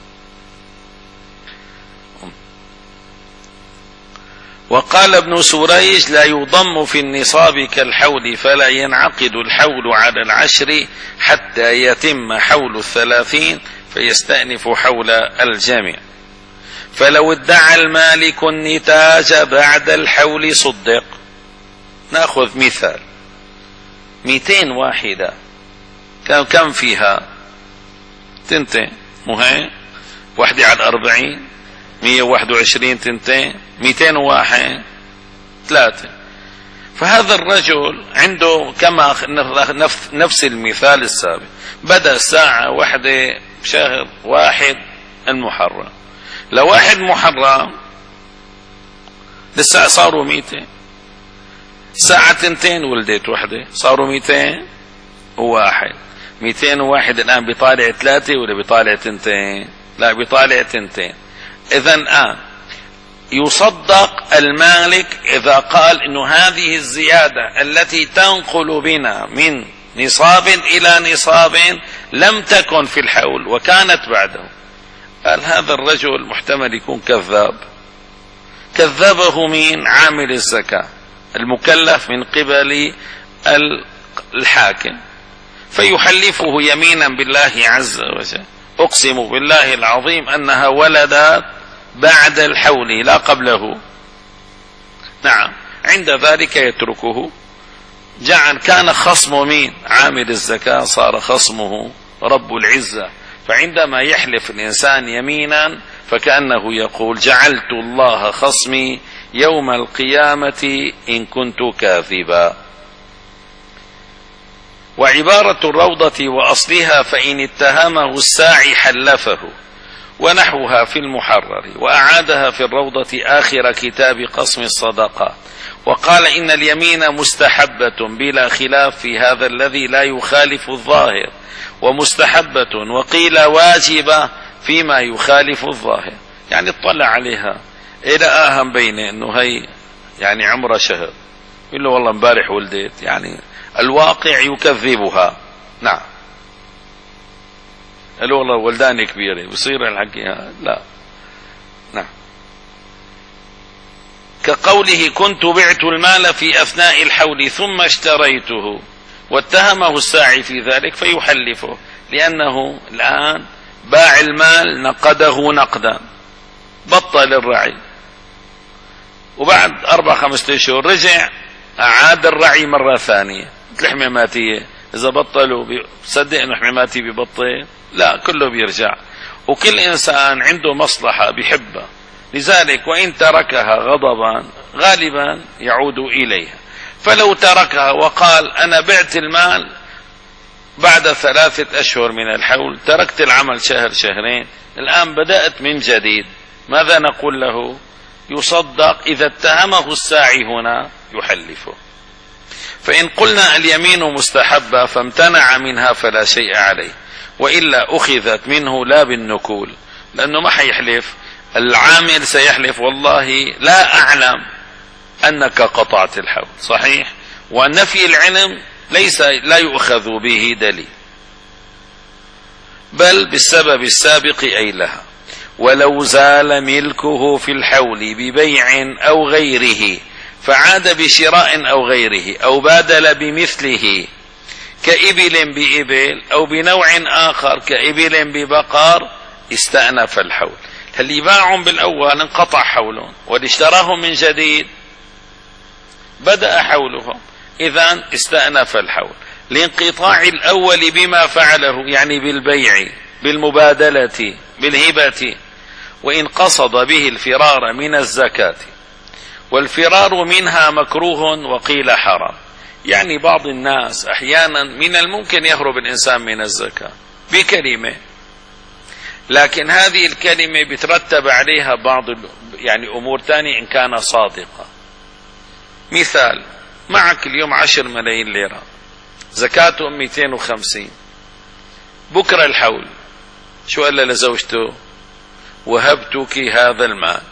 S1: وقال ابن سريج لا يضم في النصاب كالحول، فلا ينعقد الحول على العشر حتى يتم حول الثلاثين، فيستأنف حول الجميع. فلو ادعى المالك النتاج بعد الحول صدق. نأخذ مثال، مئتين واحدة كم فيها؟ تنتين، مهين واحدة على الأربعين، مية واحد وعشرين تنتين، مئتين واحد ثلاثة. فهذا الرجل عنده كما نفس المثال السابق، بدأ الساعة واحدة بشهر واحد المحرم، لواحد محرم لسه صاروا مئتين، ساعة تنتين ولدت وحدة صاروا مئتين وواحد، مئتين وواحد الآن بيطالع ثلاثة ولا بيطالع تنتين؟ لا بيطالع تنتين. إذن آن يصدق المالك إذا قال إنه هذه الزيادة التي تنقل بنا من نصاب إلى نصاب لم تكن في الحول وكانت بعده. قال هذا الرجل محتمل يكون كذاب، كذبه مين؟ عامل الزكاة المكلف من قبل الحاكم، فيحلفه يمينا بالله عز وجل، أقسم بالله العظيم أنها ولدت بعد الحول لا قبله. نعم، عند ذلك يتركه. جعل كان خصم مين؟ عامل الزكاة، صار خصمه رب العزة. فعندما يحلف الإنسان يمينا فكأنه يقول جعلت الله خصمي يوم القيامة إن كنت كاذبا. وعبارة الروضة وأصلها فإن اتهمه الساعي حلفه، ونحوها في المحرر، وأعادها في الروضة آخر كتاب قسم الصدقات. وقال إن اليمين مستحبة بلا خلاف في هذا الذي لا يخالف الظاهر، ومستحبة وقيل واجبة فيما يخالف الظاهر. يعني اطلع عليها إلى آهم بينه إنه هي يعني عمره شهر، يقول له والله امبارح ولدت، يعني الواقع يكذبها. نعم، قال والله ولدان كبيرة بصير الحكي لا. نعم، كقوله كنت بعت المال في أثناء الحول ثم اشتريته، واتهمه الساعي في ذلك فيحلفه، لأنه الآن باع المال نقده نقدا، بطل الرعي، وبعد أربع خمسة أشهر رجع أعاد الرعي مرة ثانية. مثل حماماتية إذا بطلوا بصدق إنه حماماتي ببطل؟ لا، كله بيرجع، وكل إنسان عنده مصلحة بيحبها، لذلك وإن تركها غضبا غالبا يعود إليها. فلو تركها وقال أنا بعت المال بعد ثلاثة أشهر من الحول، تركت العمل شهر شهرين، الآن بدأت من جديد، ماذا نقول له؟ يصدق. إذا اتهمه الساعي هنا يحلفه. فإن قلنا اليمين مستحبة فامتنع منها فلا شيء عليه، وإلا أخذت منه لا بالنكول، لأنه ما حيحلف العامل سيحلف والله لا أعلم أنك قطعت الحول، صحيح، ونفي العلم ليس لا يؤخذ به دليل، بل بالسبب السابق أي لها. ولو زال ملكه في الحول ببيع أو غيره فعاد بشراء أو غيره أو بادل بمثله كإبل بإبل أو بنوع آخر كإبل ببقر استأنف الحول. اللي باعهم بالأول انقطع حولهم، واللي اشتراهم من جديد بدأ حولهم، إذن استأنف الحول لانقطاع الأول بما فعله، يعني بالبيع بالمبادلة بالهبة، وإن قصد به الفرار من الزكاة، والفرار منها مكروه وقيل حرام. يعني بعض الناس أحيانا من الممكن يهرب الإنسان من الزكاة بكلمة، لكن هذه الكلمة بترتب عليها بعض يعني أمور تانية إن كان صادقا. مثال، معك اليوم عشر ملايين ليرة، زكاتهم مئتين وخمسين، بكرة الحول شو قال لزوجته؟ وهبتك هذا المال.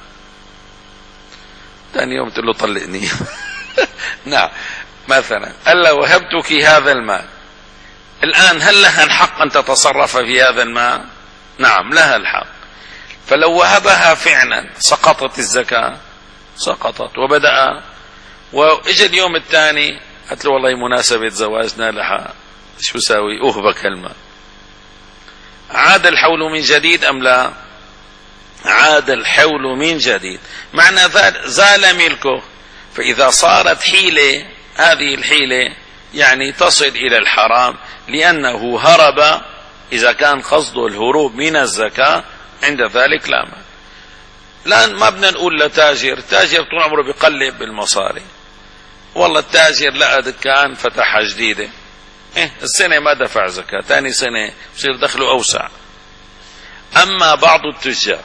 S1: ثاني يوم تقول له طلقني. نعم، مثلا قال له وهبتك هذا المال. الآن هل لها الحق أن تتصرف في هذا المال؟ نعم لها الحق. فلو وهبها فعلا سقطت الزكاة، سقطت. وبدأ وإجا اليوم الثاني قلت له والله مناسبة زواجنا لها، شو ساوي؟ أهبك المال. عاد الحول من جديد أم لا؟ عاد الحول من جديد، معنى ذلك زال ملكه. فإذا صارت حيلة، هذه الحيلة يعني تصل إلى الحرام لأنه هرب. إذا كان قصده الهروب من الزكاة عند ذلك لا مال. الآن ما بدنا نقول لتاجر، تاجر طول عمره بيقلب بالمصاري، والله التاجر لقى دكان فتحها جديدة، إيه السنة ما دفع زكاة، ثاني سنة بصير دخله أوسع. أما بعض التجار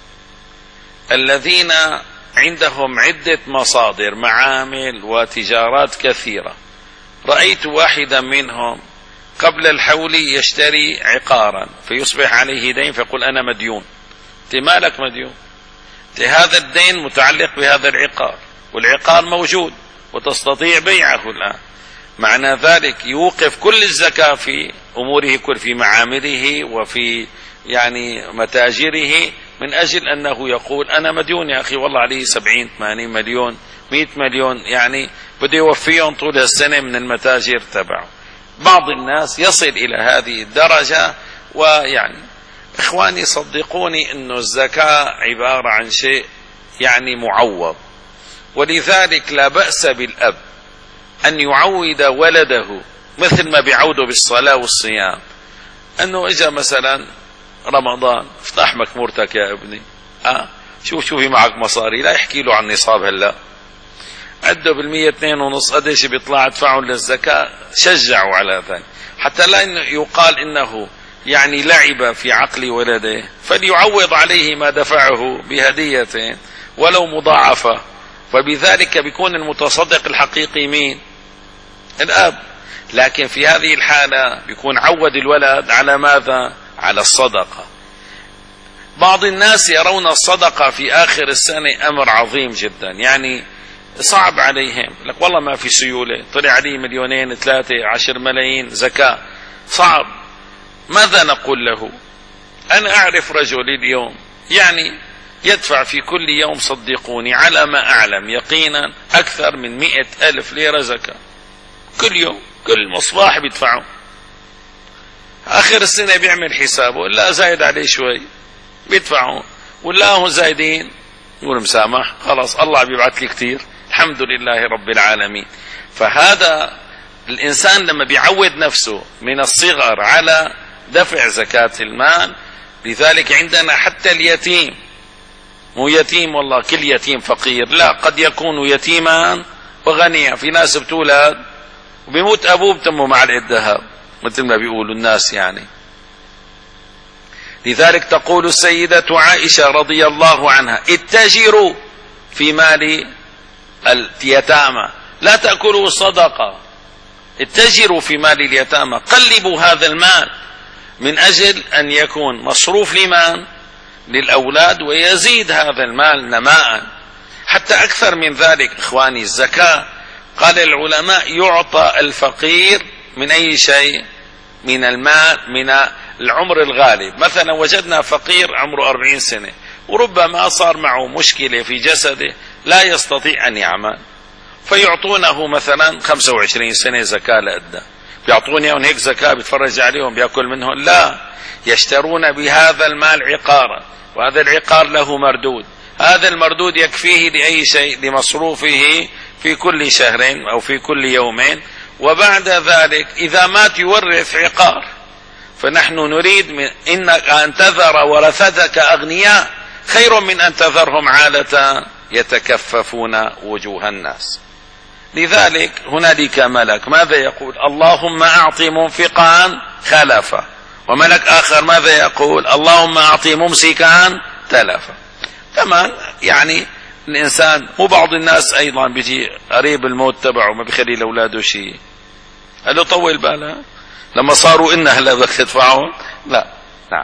S1: الذين عندهم عدة مصادر معامل وتجارات كثيرة، رأيت واحدا منهم قبل الحول يشتري عقارا فيصبح عليه دين فيقول أنا مديون. انت مالك مديون؟ انت هذا الدين متعلق بهذا العقار، والعقار موجود وتستطيع بيعه الآن. معنى ذلك يوقف كل الزكاة في أموره، كل في معامله وفي يعني متاجره، من أجل أنه يقول أنا مديون يا أخي، والله عليه سبعين ثمانين مليون مئة مليون، يعني بده يوفيهم طول السنة من المتاجر تبعه. بعض الناس يصل إلى هذه الدرجة. ويعني إخواني صدقوني أنه الزكاة عبارة عن شيء يعني معوض، ولذلك لا بأس بالأب أن يعود ولده مثل ما بيعوده بالصلاة والصيام. أنه إجا مثلا رمضان افتح مكمورتك يا ابني، آه شوف شوفي معك مصاري، لا يحكي له عن نصاب هلا، عده بالمية اثنين ونص قديش بيطلع ادفعوا للزكاة، شجعوا على ذلك حتى لا يقال إنه يعني لعب في عقل ولده، فليعوض عليه ما دفعه بهدية ولو مضاعفة. فبذلك بيكون المتصدق الحقيقي مين؟ الأب. لكن في هذه الحالة بيكون عود الولد على ماذا؟ على الصدقة. بعض الناس يرون الصدقة في آخر السنة أمر عظيم جدا، يعني صعب عليهم، لك والله ما في سيولة، طلع علي مليونين ثلاثة عشر ملايين زكاة، صعب. ماذا نقول له؟ أنا أعرف رجل اليوم يعني يدفع في كل يوم صدقوني على ما أعلم يقينا أكثر من مئة ألف ليرة زكاة كل يوم، كل مصباح بيدفعه. آخر السنة بيعمل حسابه، لا زايد عليه شوي بيدفعه، ولا هو زايدين يقول مسامح، خلاص الله بيبعث لي كتير الحمد لله رب العالمين. فهذا الإنسان لما بيعود نفسه من الصغر على دفع زكاة المال. لذلك عندنا حتى اليتيم، مو يتيم والله كل يتيم فقير، لا، قد يكون يتيما وغنيا. في ناس بتولد وبيموت أبوه بتمه معلقة ذهب مثل ما بيقولوا الناس يعني. لذلك تقول السيدة عائشة رضي الله عنها اتجروا في مال اليتامى لا تأكلوا الصدقة، اتجروا في مال اليتامى، قلبوا هذا المال من أجل أن يكون مصروف لمن؟ للأولاد ويزيد هذا المال نماء. حتى أكثر من ذلك إخواني، الزكاة قال العلماء يعطى الفقير من أي شيء؟ من المال، من العمر الغالب. مثلا وجدنا فقير عمره أربعين سنة وربما صار معه مشكلة في جسده لا يستطيع أن يعمل، فيعطونه مثلا خمسة وعشرين سنة زكاة لأدى. بيعطوني هيك زكاة بيتفرج عليهم بيأكل منهم؟ لا، يشترون بهذا المال عقارا، وهذا العقار له مردود، هذا المردود يكفيه لأي شيء؟ لمصروفه في كل شهرين أو في كل يومين، وبعد ذلك إذا مات يورث عقار. فنحن نريد من إنك أن تذر ورثتك أغنياء خير من أن تذرهم عالة يتكففون وجوه الناس. لذلك هنالك ملك ماذا يقول؟ اللهم أعط منفقا خلفا، وملك آخر ماذا يقول؟ اللهم أعط ممسكا تلفا. كمان يعني الإنسان، مو بعض الناس أيضا بيجي قريب الموت تبعه ما بيخلي لأولاده شيء، قال له طول بالها لما صاروا إنها هلا بدك تدفعهم؟ لا. نعم.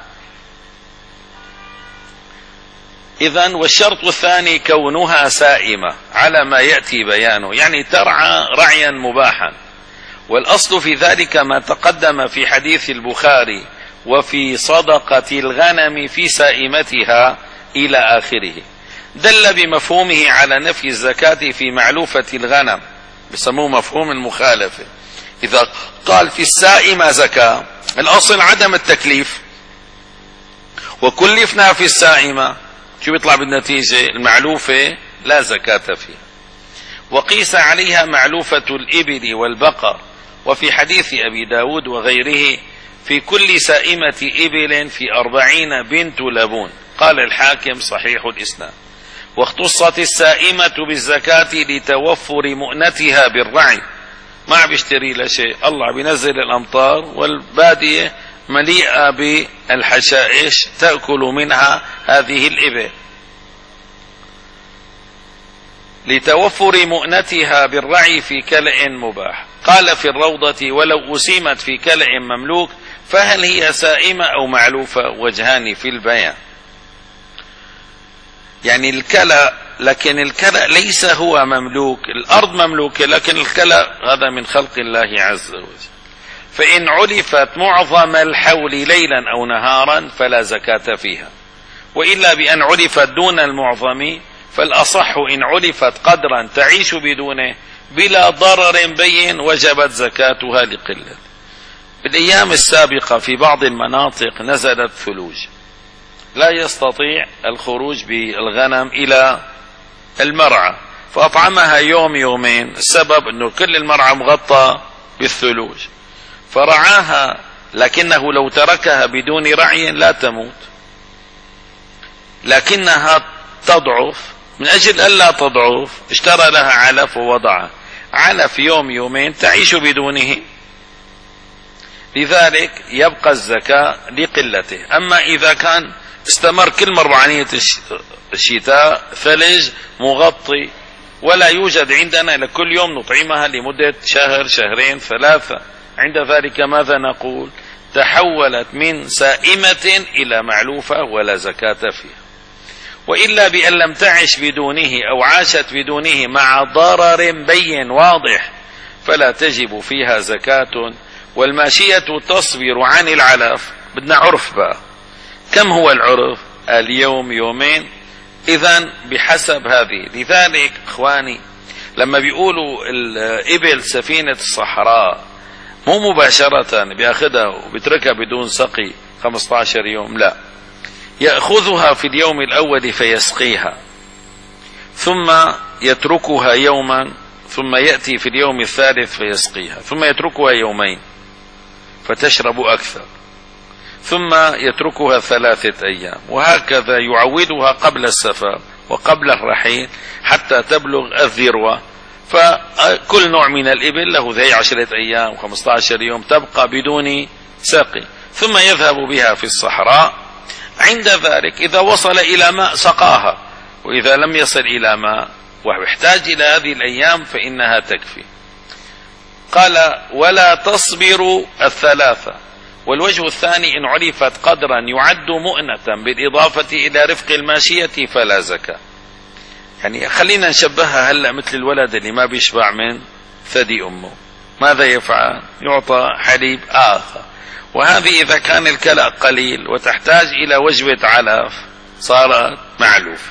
S1: إذن والشرط الثاني كونها سائمة على ما يأتي بيانه، يعني ترعى رعيا مباحا. والأصل في ذلك ما تقدم في حديث البخاري وفي صدقة الغنم في سائمتها إلى آخره، دل بمفهومه على نفي الزكاة في معلوفة الغنم، بسموه مفهوم المخالفة. إذا قال في السائمة زكاة، الأصل عدم التكليف، وكلفنا في السائمة، شو بيطلع بالنتيجة؟ المعلوفة لا زكاة فيها. وقيس عليها معلوفة الإبل والبقر. وفي حديث أبي داود وغيره في كل سائمة إبل في أربعين بنت لبون، قال الحاكم صحيح الإسناد. واختصت السائمة بالزكاة لتوفر مؤنتها بالرعي، ما بيشتري له شيء، الله بينزل الأمطار والبادية مليئة بالحشائش تأكل منها هذه الإبل. لتوفر مؤنتها بالرعي في كلأ مباح. قال في الروضة ولو أسيمت في كلأ مملوك فهل هي سائمة أو معلوفة؟ وجهان في البيان. يعني الكلأ، لكن الكلأ ليس هو مملوك، الأرض مملوكة، لكن الكلأ هذا من خلق الله عز وجل. فإن علفت معظم الحول ليلا أو نهارا فلا زكاة فيها، وإلا بأن علفت دون المعظم فالأصح إن علفت قدرا تعيش بدونه بلا ضرر بين وجبت زكاتها لقلة. بالأيام السابقة في بعض المناطق نزلت ثلوج، لا يستطيع الخروج بالغنم إلى المرعى، فأطعمها يوم يومين، السبب أنه كل المرعى مغطى بالثلوج، فرعاها، لكنه لو تركها بدون رعي لا تموت، لكنها تضعف. من أجل ألا تضعف اشترى لها علف ووضعها، علف يوم يومين تعيش بدونه، لذلك يبقى الزكاة لقلته. أما إذا كان استمر كل مربعانية الشتاء ثلج مغطي ولا يوجد عندنا لكل يوم نطعمها لمدة شهر شهرين ثلاثة، عند ذلك ماذا نقول؟ تحولت من سائمة إلى معلوفة ولا زكاة فيها. وإلا بأن لم تعش بدونه أو عاشت بدونه مع ضرر بين واضح فلا تجب فيها زكاة. والماشية تصبر عن العلف، بدنا عرف بقى، كم هو العرف؟ اليوم يومين، إذن بحسب هذه. لذلك إخواني لما بيقولوا الإبل سفينة الصحراء مو مباشرة بياخدها وبتركها بدون سقي خمسة عشر يوم، لا، يأخذها في اليوم الأول فيسقيها، ثم يتركها يوما، ثم يأتي في اليوم الثالث فيسقيها، ثم يتركها يومين فتشرب أكثر، ثم يتركها ثلاثة أيام، وهكذا يعودها قبل السفر وقبل الرحيل حتى تبلغ الذروة. فكل نوع من الإبل له ذي عشرة أيام وخمسة عشر يوم تبقى بدون سقي، ثم يذهب بها في الصحراء. عند ذلك إذا وصل إلى ماء سقاها، وإذا لم يصل إلى ماء ويحتاج إلى هذه الأيام فإنها تكفي. قال ولا تصبر الثلاثة، والوجه الثاني إن عرفت قدرا يعد مؤنة بالإضافة إلى رفق الماشية فلا زكاة. يعني خلينا نشبهها هلأ مثل الولد اللي ما بيشبع من ثدي أمه، ماذا يفعل؟ يعطى حليب آخر. وهذه إذا كان الكلأ قليل وتحتاج إلى وجبة علف صارت معلوف.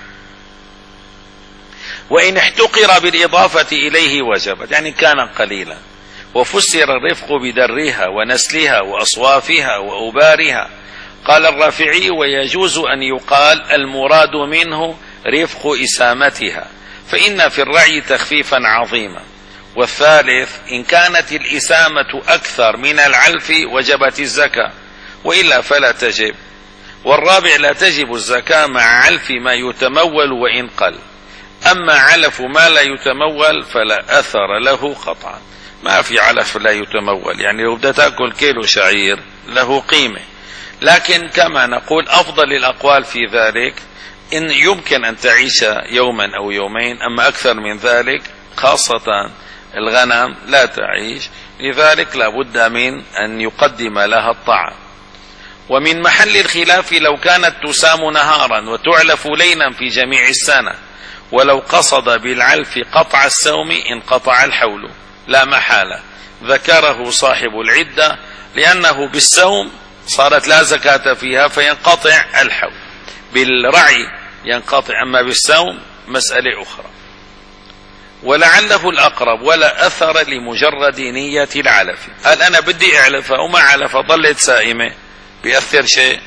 S1: وإن احتقر بالإضافة إليه وجبت، يعني كان قليلا. وفسر الرفق بدرها ونسلها وأصوافها وأبارها. قال الرافعي: ويجوز أن يقال المراد منه رفق إسامتها، فإن في الرعي تخفيفا عظيما. والثالث إن كانت الإسامة أكثر من العلف وجبت الزكاة، وإلا فلا تجب. والرابع لا تجب الزكاة مع علف ما يتمول وإن قل، أما علف ما لا يتمول فلا أثر له قطعا. ما في علف لا يتمول، يعني لو بدأت تأكل كيلو شعير له قيمة، لكن كما نقول أفضل الأقوال في ذلك إن يمكن أن تعيش يوما أو يومين، أما أكثر من ذلك خاصة الغنم لا تعيش، لذلك لا بد من أن يقدم لها الطعام. ومن محل الخلاف لو كانت تسام نهارا وتعلف ليلا في جميع السنة، ولو قصد بالعلف قطع السوم انقطع الحول لا محالة. ذكره صاحب العدة لأنه بالسوم صارت لا زكاة فيها فينقطع الحول، بالرعي ينقطع، أما بالسوم مسألة أخرى. ولعله الأقرب ولا أثر لمجرد نية العلف. قال أنا بدي أعلفها وما علفها ظلت سائمة، بيأثر شيء؟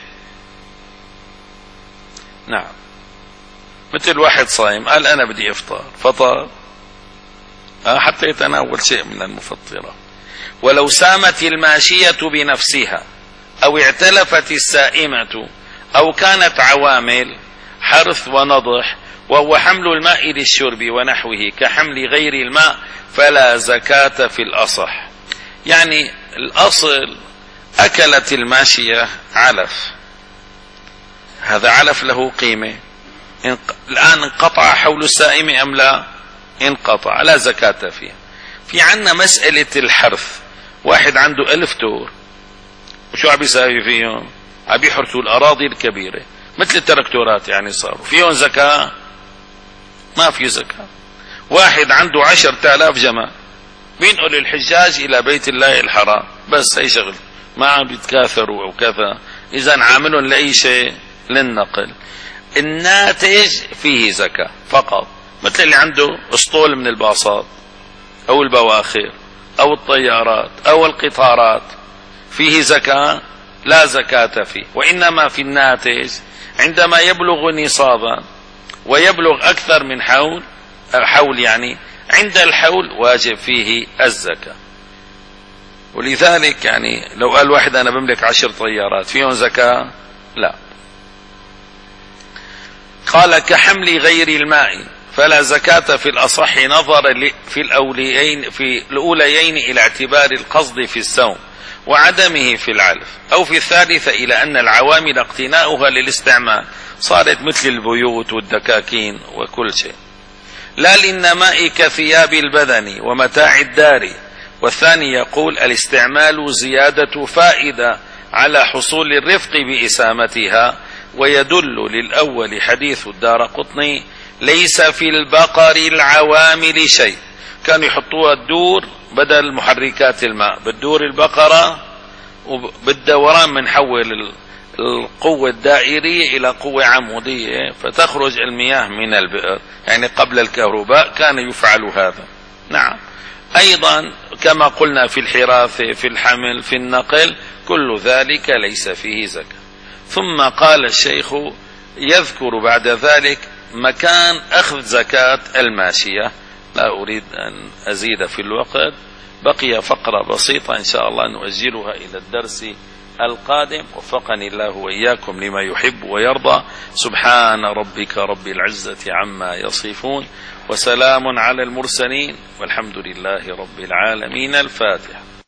S1: نعم. مثل واحد صائم قال أنا بدي أفطر فطر حتى يتناول شيء من المفطرة. ولو سامت الماشية بنفسها أو اعتلفت السائمة أو كانت عوامل حرث ونضح وهو حمل الماء للشرب ونحوه كحمل غير الماء فلا زكاة في الأصح. يعني الأصل أكلت الماشية علف، هذا علف له قيمة، الآن انقطع حول السائم أم لا؟ انقطع، لا زكاة فيه. في عنا مسألة الحرث، واحد عنده ألف دور وشو عم يساوي فيهم؟ عم يحرثوا الأراضي الكبيرة مثل التركتورات، يعني صاروا فيهم زكاة؟ ما في زكاة. واحد عنده عشرة آلاف جمل بينقل الحجاج إلى بيت الله الحرام، بس هي شغل ما عم بيتكاثروا أو كذا، إذا عاملهم لأي شيء للنقل. الناتج فيه زكاة فقط، مثل اللي عنده اسطول من الباصات أو البواخر أو الطيارات أو القطارات، فيه زكاة؟ لا زكاة فيه. وإنما في الناتج عندما يبلغ نصابا ويبلغ أكثر من حول، حول يعني عند الحول واجب فيه الزكاة. ولذلك يعني لو قال واحد أنا بملك عشر طيارات فيهم زكاة؟ لا. قال كحمل غير الماء فلا زكاة في الأصح نظر في الأوليين في الأوليين إلى اعتبار القصد في السوم وعدمه في العلف، أو في الثالثة إلى أن العوامل اقتناؤها للاستعمال صارت مثل البيوت والدكاكين وكل شيء، لا للنماء كثياب البدن ومتاع الدار. والثاني يقول الاستعمال زيادة فائدة على حصول الرفق بإسامتها. ويدل للأول حديث الدارقطني ليس في البقر العوامل شيء، كانوا يحطوها الدور بدل محركات الماء، بالدور البقرة وبالدوران منحول القوة الدائرية إلى قوة عمودية فتخرج المياه من البئر، يعني قبل الكهرباء كان يفعل هذا. نعم. أيضا كما قلنا في الحراثة في الحمل في النقل كل ذلك ليس فيه زكاة. ثم قال الشيخ يذكر بعد ذلك مكان أخذ زكاة الماشية. لا أريد أن أزيد في الوقت، بقي فقرة بسيطة إن شاء الله نؤجلها إلى الدرس القادم. وفقني الله وإياكم لما يحب ويرضى. سبحان ربك رب العزة عما يصفون وسلام على المرسلين والحمد لله رب العالمين. الفاتحة.